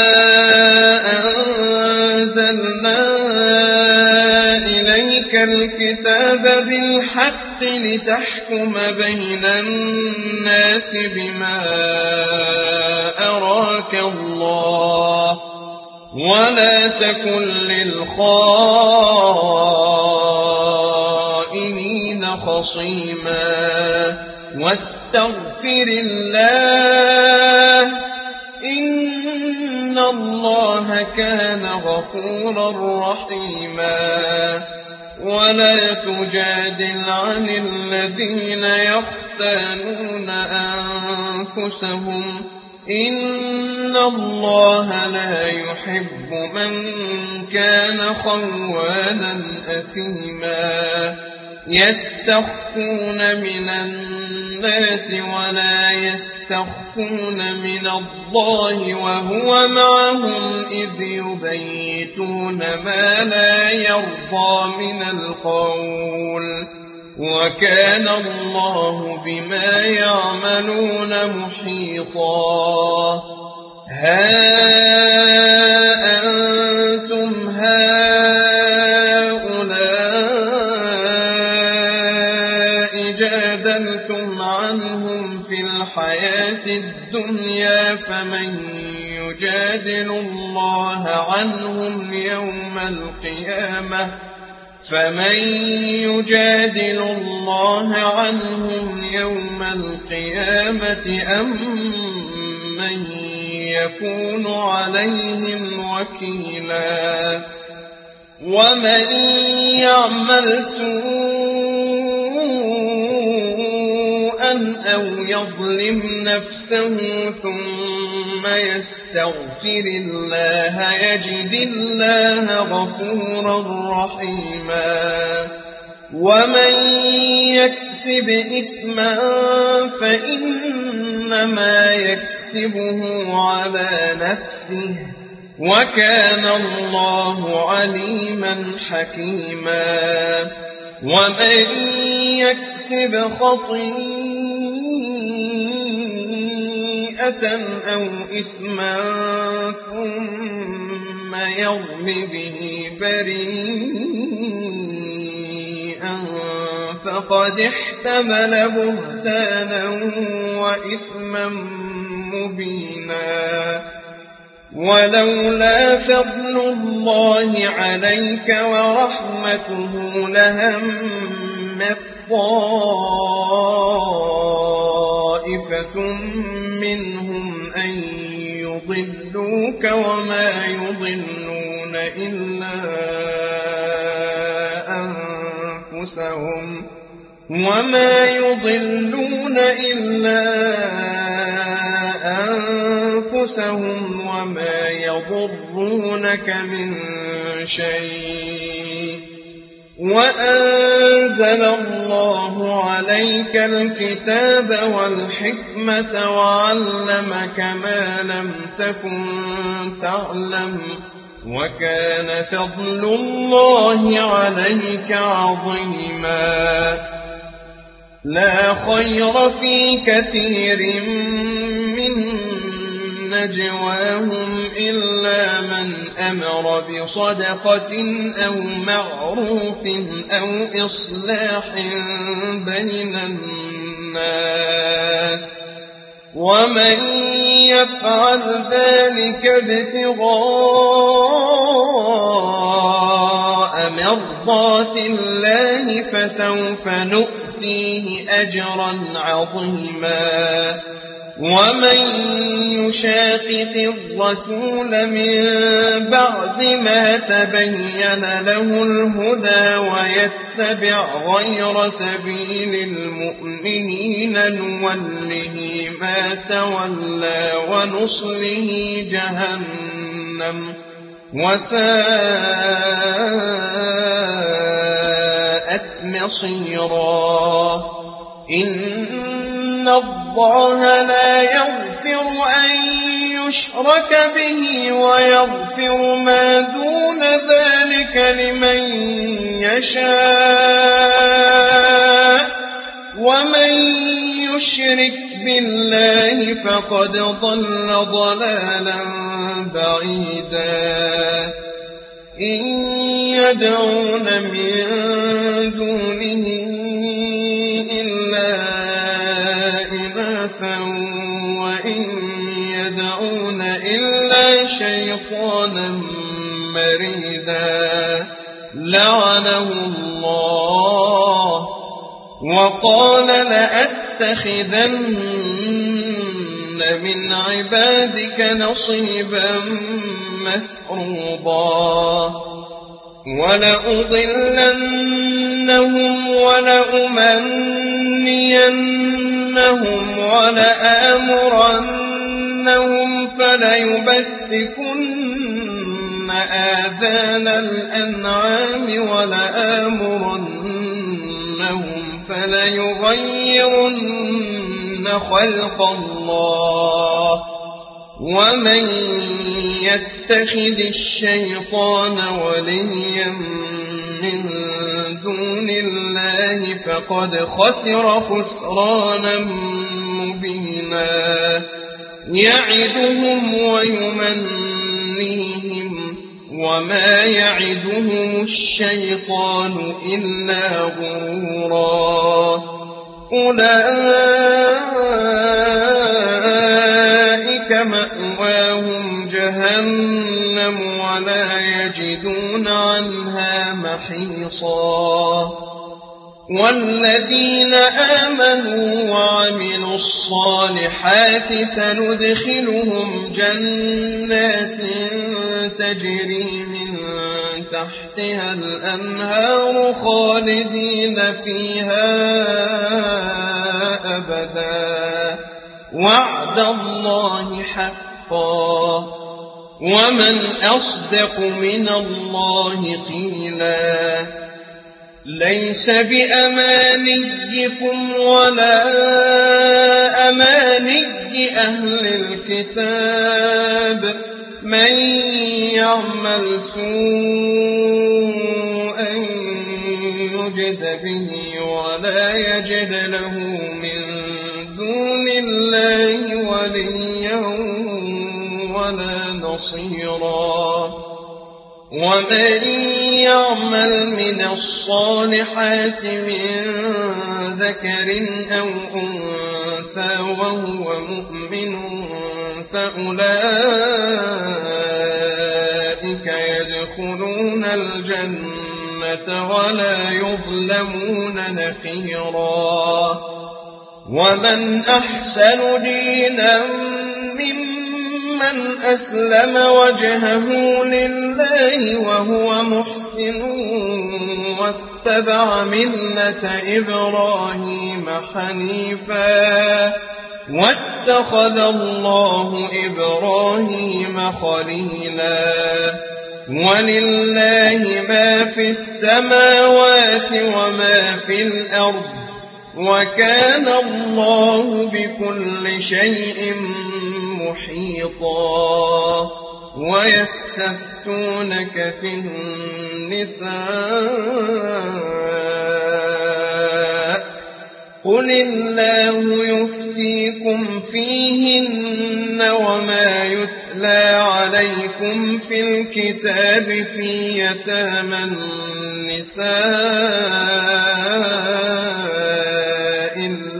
أنزلنا إليك الكتاب بالحق لتحكم بين الناس بما أراك الله ولا تكن للخائنين خصيما واستغفر الله إن الله كان غفورا رحيما ولا تجادل عن الذين يختانون أنفسهم إن الله لا يحب من كان خوانا أثيما يستخفون من الناس ولا يستخفون من الله وهو معهم إذ يبيتون ما لا يرضى من القول وكان الله بما يعملون محيطا ها أنتم جادلتم عنهم في الحياة الدنيا فمن يجادل الله عنهم يوم القيامة أم من يكون عليهم وكيلا ومن يعمل سوءا أو يظلم نفسه ثم يستغفر الله يجد الله غفورا رحيما ومن يكسب إثما فإنما يكسبه على نفسه وكان الله عليما حكيما ومن يكسب خطيئة أو إثما ثم يرم به بريئا فقد احتمل بهتانا وإثما مبينا. ولولا فضل الله عليك ورحمته لهمت طائفة منهم أن يضلوك وما يضلون إلا أنفسهم وما يضرونك من شيء. وأنزل الله عليك الكتاب والحكمة وعلمك ما لم تكن تعلم وكان فضل الله عليك عظيما. لا خير في كثير من نجواهم إلا من أمر بصدقة أو معروف أو إصلاح بين الناس ومن يفعل ذلك ابتغاء مرضات الله فسوف نؤتيه أجرا عظيما. ومن يشاقق الرسول من بعد ما تبين له الهدى ويتبع غير سبيل المؤمنين نوله ما تولى ونصله جهنم وساءت مصيرا. إن الله لا يغفر أن يشرك به ويغفر ما دون ذلك لمن يشاء ومن يشرك بالله فقد ضل ضلالا بعيدا. إن يدعون من دونه إلا إناثا وإن يدعون إلا شيطانا مريدا لعنه الله وقال لأتخذن من عبادك نصيبا مفروضا ولأضلنهم ولأمنينهم ولآمرنهم فليبتكن آذان الأنعام ولآمرنهم فليغيرن خلق الله ومن يتخذ الشيطان وليا من دون الله فقد خسر خسرانا مبينا. يعدهم ويمنيهم وما يعدهم الشيطان إلا غرورا. أولئك مأواهم جهنم ولا يجدون عنها محيصا. والذين آمنوا وعملوا الصالحات سندخلهم جنات تجري من تحتها الأنهار خالدين فيها أبدا وعد الله حقا ومن أصدق من الله قيلا. ليس بأمانيكم ولا أماني أهل الكتاب من يعمل سوءا يجز به ولا يجد له من دون الله وليا ولا نصيرا. ومن يعمل من الصالحات من ذكر أو أنثى وهو مؤمن فأولئك يدخلون الجنة ولا يظلمون نقيرا ومن أحسن دينا ممن أسلم وجهه لله وهو محسن واتبع ملة إبراهيم حنيفا واتخذ الله إبراهيم خليلا ولله ما في السماوات وما في الأرض وكان الله بكل شيء محيطا ويستفتونك في النساء قل الله يفتيكم فيهن وما يتلى عليكم في الكتاب في يتامى النساء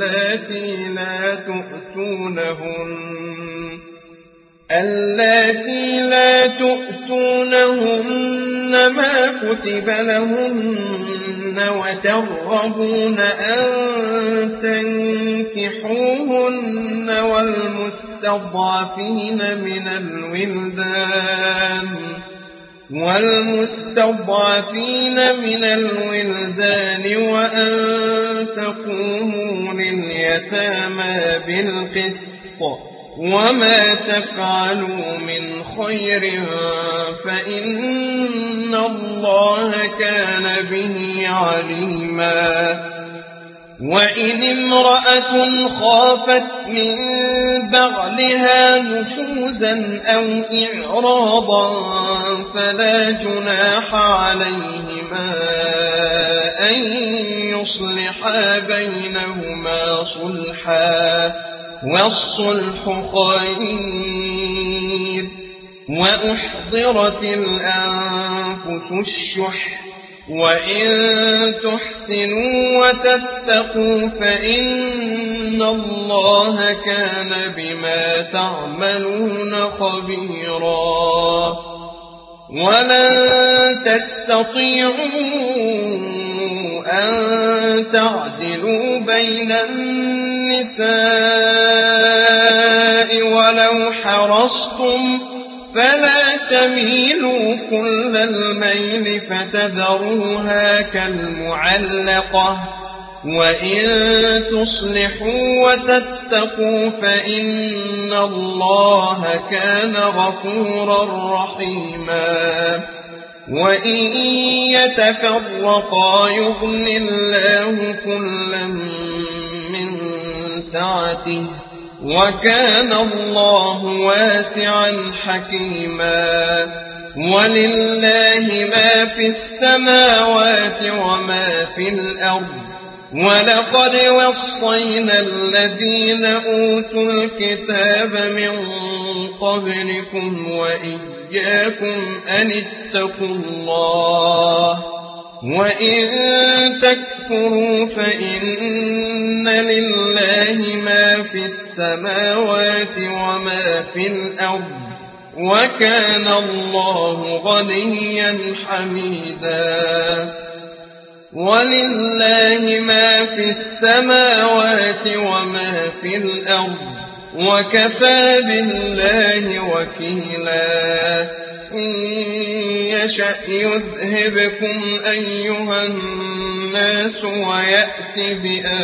اللاتي لا تؤتونهن ما كتب لهن وترغبون أن تنكحوهن والمستضعفين من الولدان وأن تقوموا لليتامى بالقسط وما تفعلوا من خير فإن الله كان به عليما وإن امرأة خافت من بعلها نشوزا أو إعراضا فلا جناح عليهما أن يصلحا بينهما صلحا والصلح خير وأحضرت الأنفس الشح وإن تحسنوا وتتقوا فإن الله كان بما تعملون خبيرا ولن تستطيعوا أن تعدلوا بين النساء ولو حرصتم فلا تميلوا كل الميل فتذروها كالمعلقة وإن تصلحوا وتتقوا فإن الله كان غفورا رحيما وإن يتفرقا يغن الله كلا من سعته وكان الله واسعا حكيما ولله ما في السماوات وما في الأرض ولقد وصينا الذين أوتوا الكتاب من قبلكم وإياكم أن اتقوا الله وإن تكفروا فإن لله ما في السماوات وما في الأرض وكان الله غنيا حميدا ولله ما في السماوات وما في الأرض وكفى بالله وكيلا إن يشأ يذهبكم أيها الناس ويأتي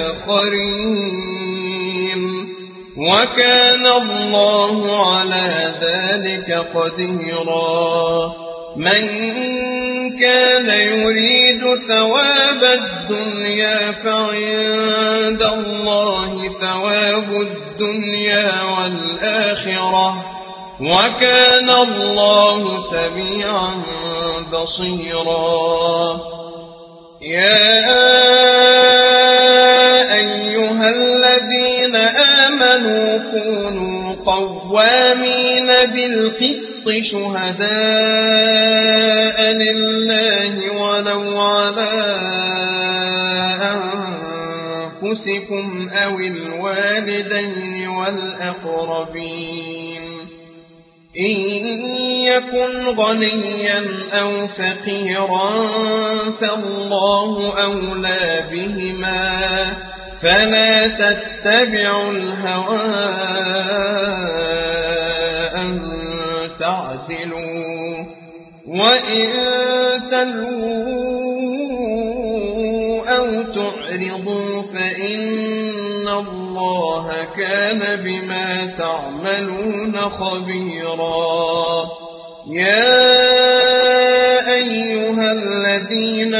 بآخرين وكان الله على ذلك قديرا من كان يريد ثواب الدنيا فعند الله ثواب الدنيا والآخرة وكان الله سميعا بصيرا يا أيها الذين آمنوا كونوا قوامين بالقسط شهداء لله ولو على أنفسكم أو الوالدين والأقربين إن يكن غنيا أو فقيرا فالله أولى بهما فلا تتبعوا الهوى أن تعدلوا وإن تلووا أو تعرضوا فإن الله كان بما تعملون خبيرا يا أيها الذين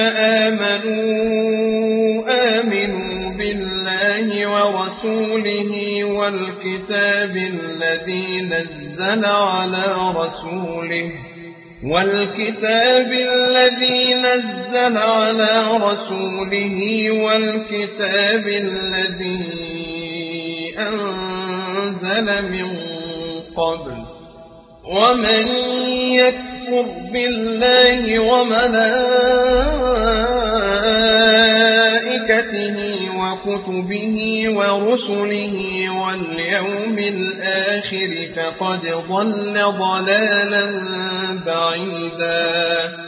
آمنوا بالله ورسوله والكتاب الذي نزل على رسوله والكتاب الذي أنزل من قبل ومن يكفر بالله وملائكته وكتبه ورسله واليوم الآخر فقد ضل ضلالا بعيدا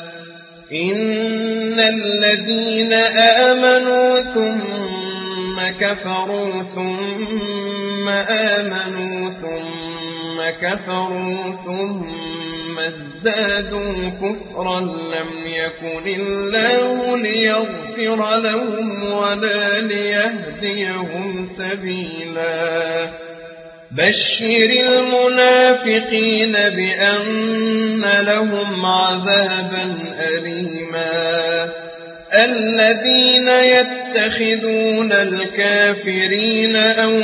إن الذين آمنوا ثم كفروا ثم آمنوا ثم كفروا ثم ازدادوا كفرا لم يكن الله ليغفر لهم ولا ليهديهم سبيلا بشر المنافقين بأن لهم عذابا أليما الذين يتخذون الكافرين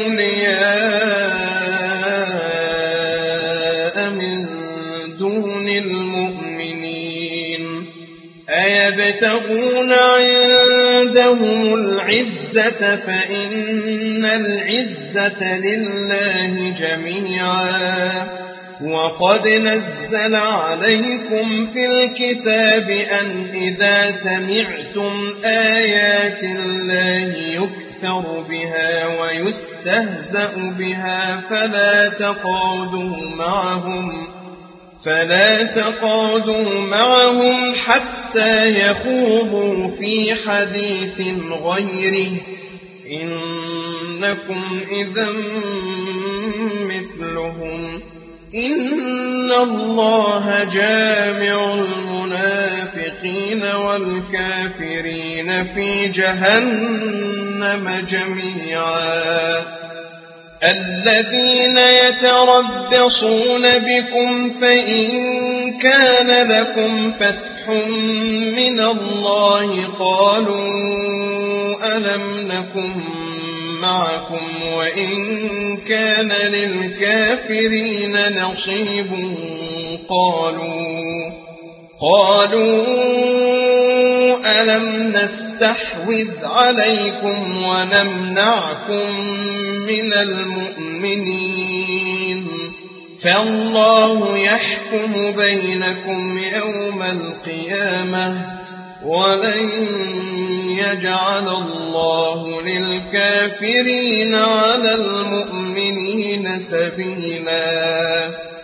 أولياء من دون المؤمنين أيبتغون عندهم العزة فإن العزة لله جميعا وقد نزل عليكم في الكتاب أن إذا سمعتم آيات الله يكفر بها ويستهزأ بها فلا تقعدوا معهم حتى يخوضوا في حديث غيره إنكم إذا مثلهم إن الله جامع المنافقين والكافرين في جهنم جميعا الذين يتربصون بكم فإن كان لكم فتح من الله قالوا ألم نكن معكم وإن كان للكافرين نصيب قالوا ألم نستحوذ عليكم ونمنعكم من المؤمنين فالله يحكم بينكم يوم القيامة ولن يجعل الله للكافرين على المؤمنين سبيلا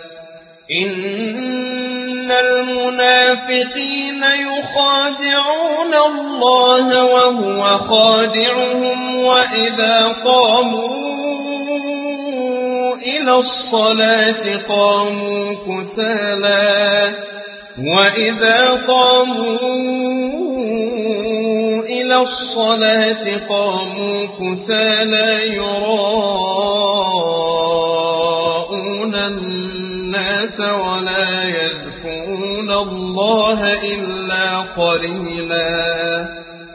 إن المنافقين يخادعون الله وهو خادعهم وإذا قاموا إلى الصلاة قاموا كسالى يراءون الناس ولا يذكرون الله إلا قليلا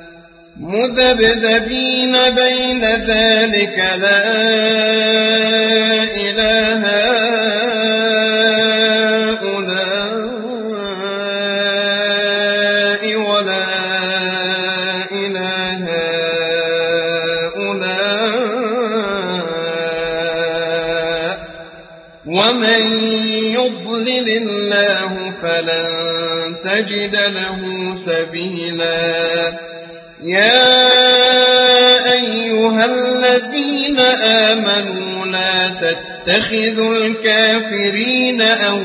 مذبذبين بين ذلك لا إله هؤلاء ولا ومن يضلل الله فلن تجد له سبيلا يا أيها الذين آمنوا لا تتخذوا الكافرين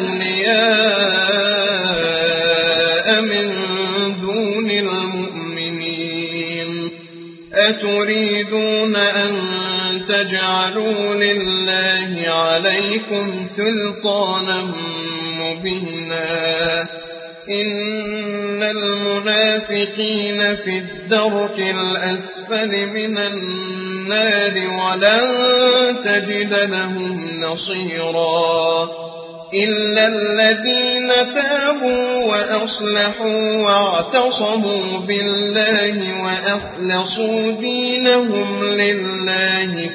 أولياء من دون المؤمنين أتريدون أن تجعلوا لله عليكم سلطانا مبينا إن المنافقين في الدرك الأسفل من النار ولن تجد لهم نصيرا إلا الذين تابوا وأصلحوا واعتصموا بالله وأخلصوا دينهم لله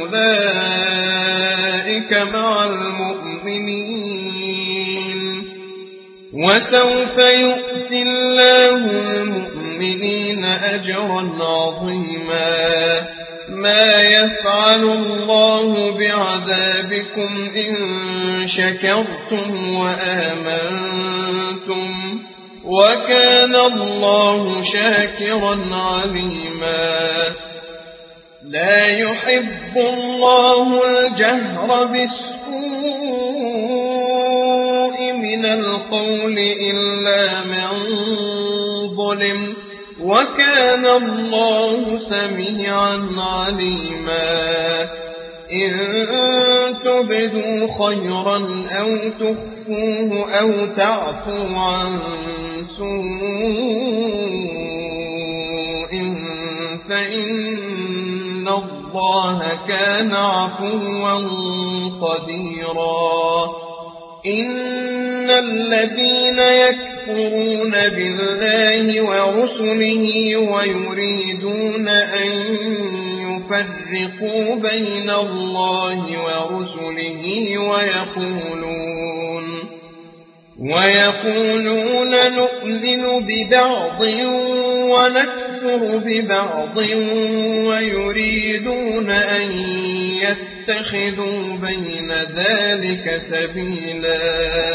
فأولئك مع المؤمنين وسوف يؤتي الله المؤمنين أجرا عظيما ما يفعل الله بعذابكم إن شكرتم وآمنتم وكان الله شاكرا عليما لا يحب الله الجهر بالسوء من القول إلا من ظلم وكان الله سميعا عليما إن تبدوا خيرا أو تخفوه أو تعفوا عن سوء فإن الله كان عفوا قديرا إن الذين يكفرون بالله ورسله ويريدون أن يفرقوا بين الله ورسله ويقولون نؤمن ببعض ونكفر ببعض ويريدون أن يتخذوا بين ذلك سبيلا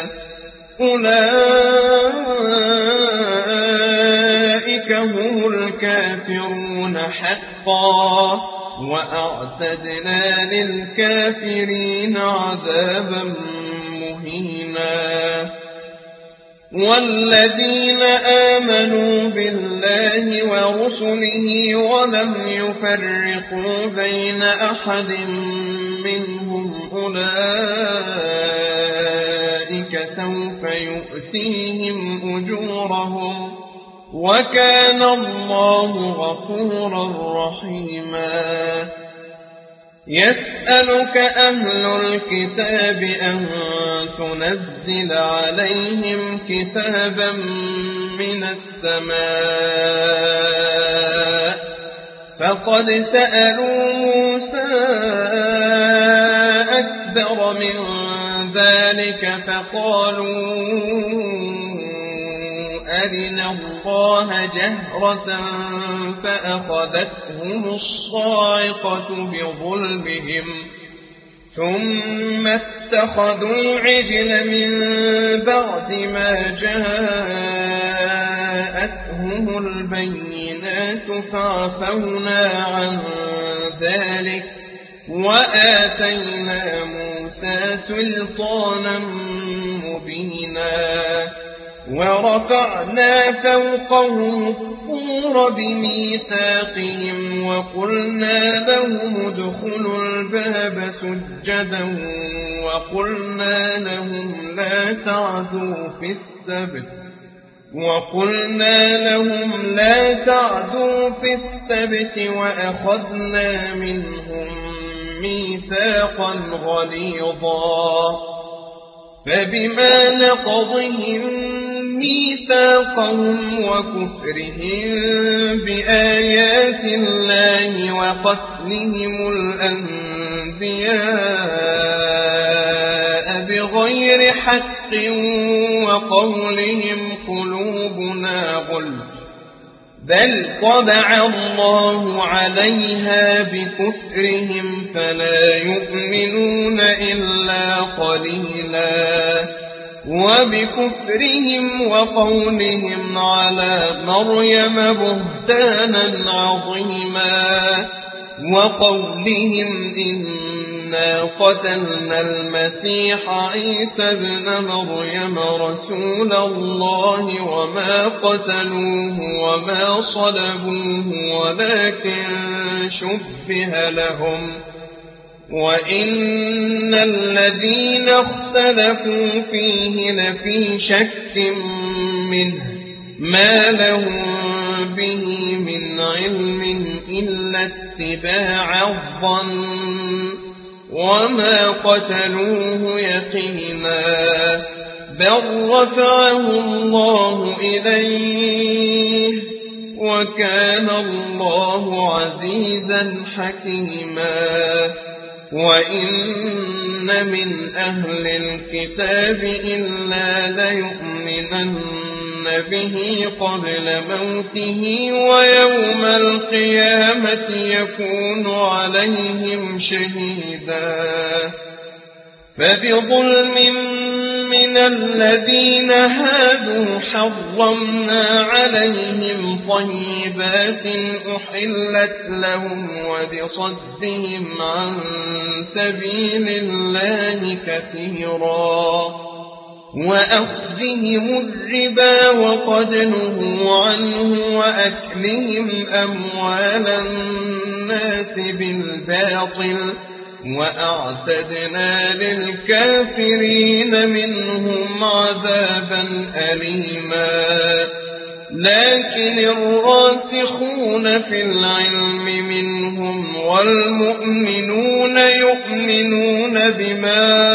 أولئك هم الكافرون حقا وأعتدنا للكافرين عذابا مهينا والذين آمنوا بالله ورسله ولم يفرقوا بين أحد منهم أولئك سوف يؤتيهم أجورهم وكان الله غفورا رحيما يسألك أهل الكتاب أن تنزل عليهم كتابا من السماء فقد سألوا موسى أكبر من ذلك فقالوا أرنا الله جهرة فأخذتهم الصاعقة بظلمهم ثم اتخذوا العجل من بعد ما جاءتهم البينات فعفونا عن ذلك وآتينا موسى سلطانا مبينا ورفعنا فوقهم الطور بميثاقهم وقلنا لهم ادخلوا الباب سجدا وقلنا لهم لا تعدوا في السبت وأخذنا منهم ميثاقا غليظا فبما نقضهم ميثاقهم وكفرهم بآيات الله وقتلهم الأنبياء بغير حق وقولهم قلوبنا غلف بل طبع الله عليها بكفرهم فلا يؤمنون إلا قليلا وبكفرهم وقولهم على مريم بهتانا عظيما وقولهم إنا قتلنا المسيح عيسى ابن مريم رسول الله وما قتلوه وما صلبوه ولكن شبه لهم وإن الذين اختلفوا فيه لفي شك منه ما لهم به من علم إلا اتباع الظن وما قتلوه يقينا بل رفعه الله إليه وكان الله عزيزا حكيما وإن من أهل الكتاب إلا ليؤمنن به قبل موته ويوم القيامة يكون عليهم شهيدا فبظلم من الذين هادوا حرمنا عليهم طيبات أحلت لهم وبصدهم عن سبيل الله كثيرا وأخذهم الربا وقد نهوا عنه وأكلهم أموال الناس بالباطل وأعتدنا للكافرين منهم عذابا أليما لكن الراسخون في العلم منهم والمؤمنون يؤمنون بما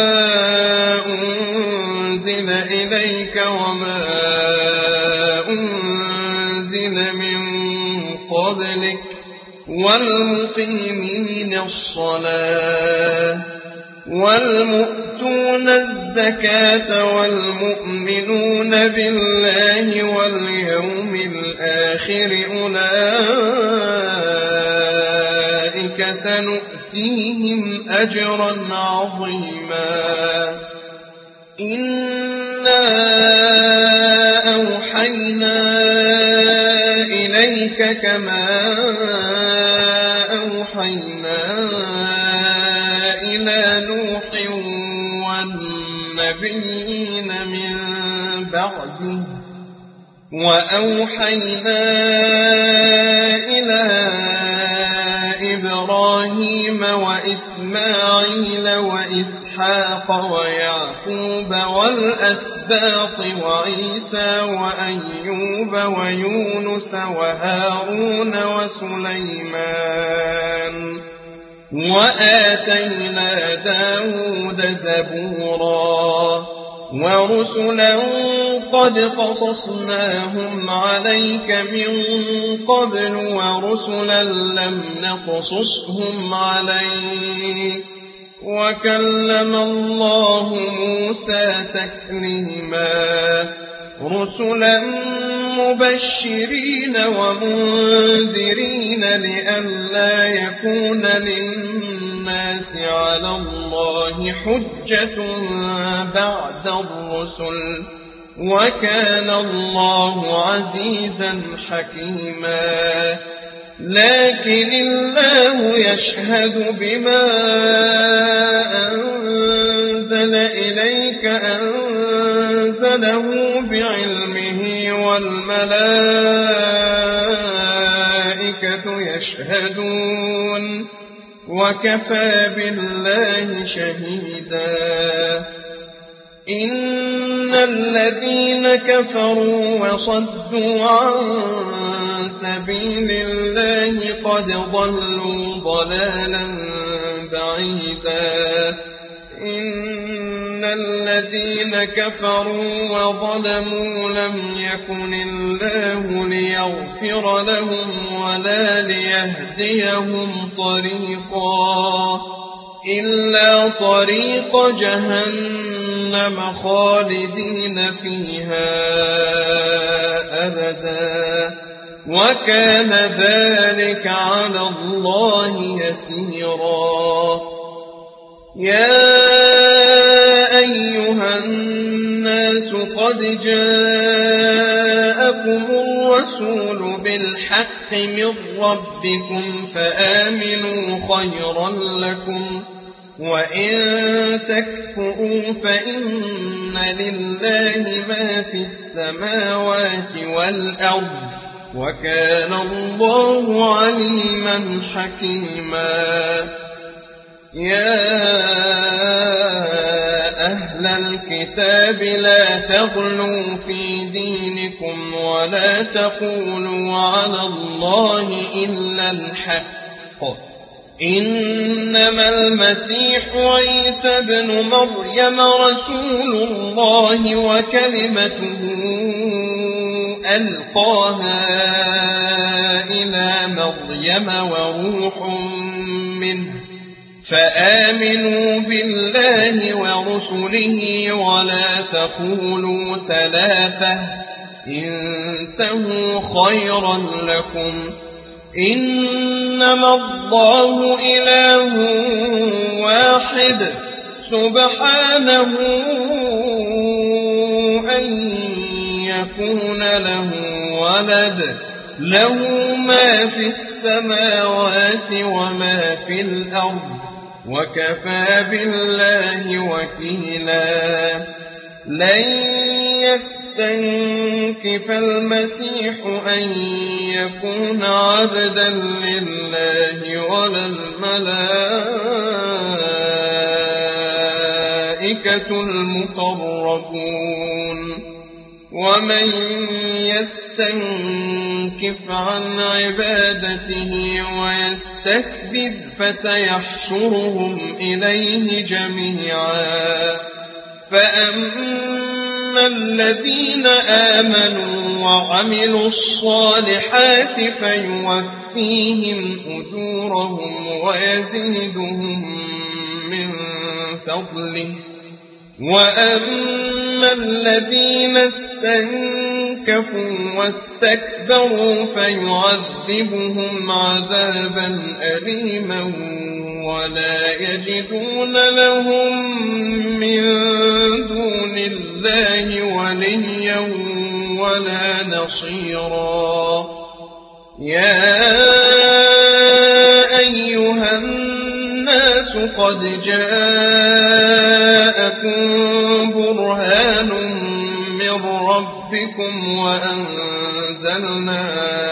أنزل إليك وما أنزل من قبلك والمقيمين الصلاة والمؤتون الزكاة والمؤمنون بالله واليوم الآخر أولئك سنؤتيهم أجرا عظيما إنا أوحينا إليك كما أوحينا إلى نوح والنبيين من بعده وأوحينا إلى إبراهيم وإسماعيل وإسحاق ويعقوب والأسباط وعيسى وأيوب ويونس وهارون وسليمان وآتينا داود زبورا ورسلا قد قصصناهم عليك من قبل ورسلا لم نقصصهم عليك وكلم الله موسى تكليما رسلا مبشرين ومنذرين لئلا يكون للناس على الله حجة بعد الرسل وكان الله عزيزا حكيما لكن الله يشهد بما أنزل إليك أنزله بعلمه والملائكة يشهدون وكفى بالله شهيدا إن الذين كفروا وصدوا عن سبيل الله قد ضلوا ضلالا بعيدا إن الذين كفروا وظلموا لم يكن الله ليغفر لهم ولا ليهديهم طريقا إلا طريق جهنم خالدين فيها أبدا وكان ذلك على الله يسيرا. يا أيها الناس قد جاءكم الرسول بالحق من ربكم فآمنوا خيرا لكم، وإن تكفروا فإن لله ما في السماوات والأرض، وكان الله عليما حكيما. يا أهل الكتاب لا تغلوا في دينكم ولا تقولوا على الله إلا الحق، إنما المسيح عيسى ابن مريم رسول الله وكلمته ألقاها إلى مريم وروح منه، فآمنوا بالله ورسله ولا تقولوا ثلاثة، انتهوا خيرا لكم، إنما الله إله واحد سبحانه أن يكون له ولد، له ما في السماوات وما في الأرض، وكفى بالله وكيلا. لن يستنكف المسيح أن يكون عبدا لله ولا الملائكة المقربون، ومن يستنكف عن عبادته ويستكبر فسيحشرهم إليه جميعا. فأما الذين آمنوا وعملوا الصالحات فيوفيهم أجورهم ويزيدهم من فضله، وأما الذين استنكفوا واستكبروا فيعذبهم عذابا أليما ولا يجدون لهم من دون الله وليا ولا نصيرا. يا أيها الناس قد جاءكم برهان من ربكم وأنزلنا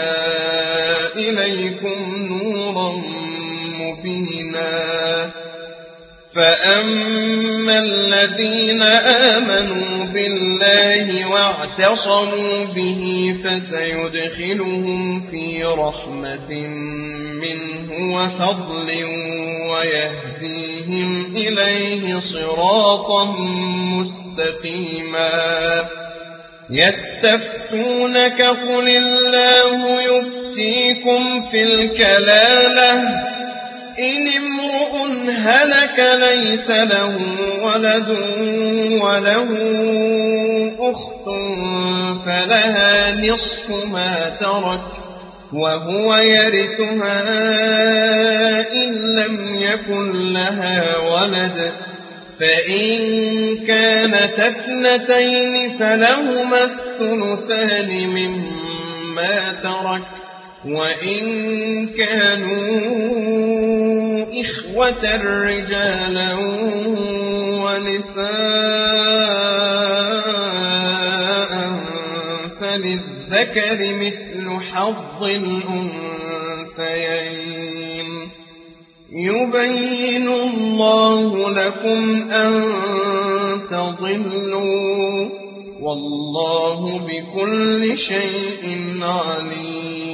إليكم نورا مبينا. فأما الذين آمنوا بالله واعتصموا به فسيدخلهم في رحمة منه وفضل ويهديهم إليه صراطا مستقيما. يستفتونك قل الله يفتيكم في الكلالة إن امرؤ هلك ليس له ولد وله أخت فلها نصف ما ترك وهو يرثها إن لم يكن لها ولد، فإن كانت اثنتين فلهما الثلثان مما ترك، وإن كانوا إخوة رجالا ونساء فللذكر مثل حظ الأنثيين. يبين الله لكم أن تضلوا والله بكل شيء عليم.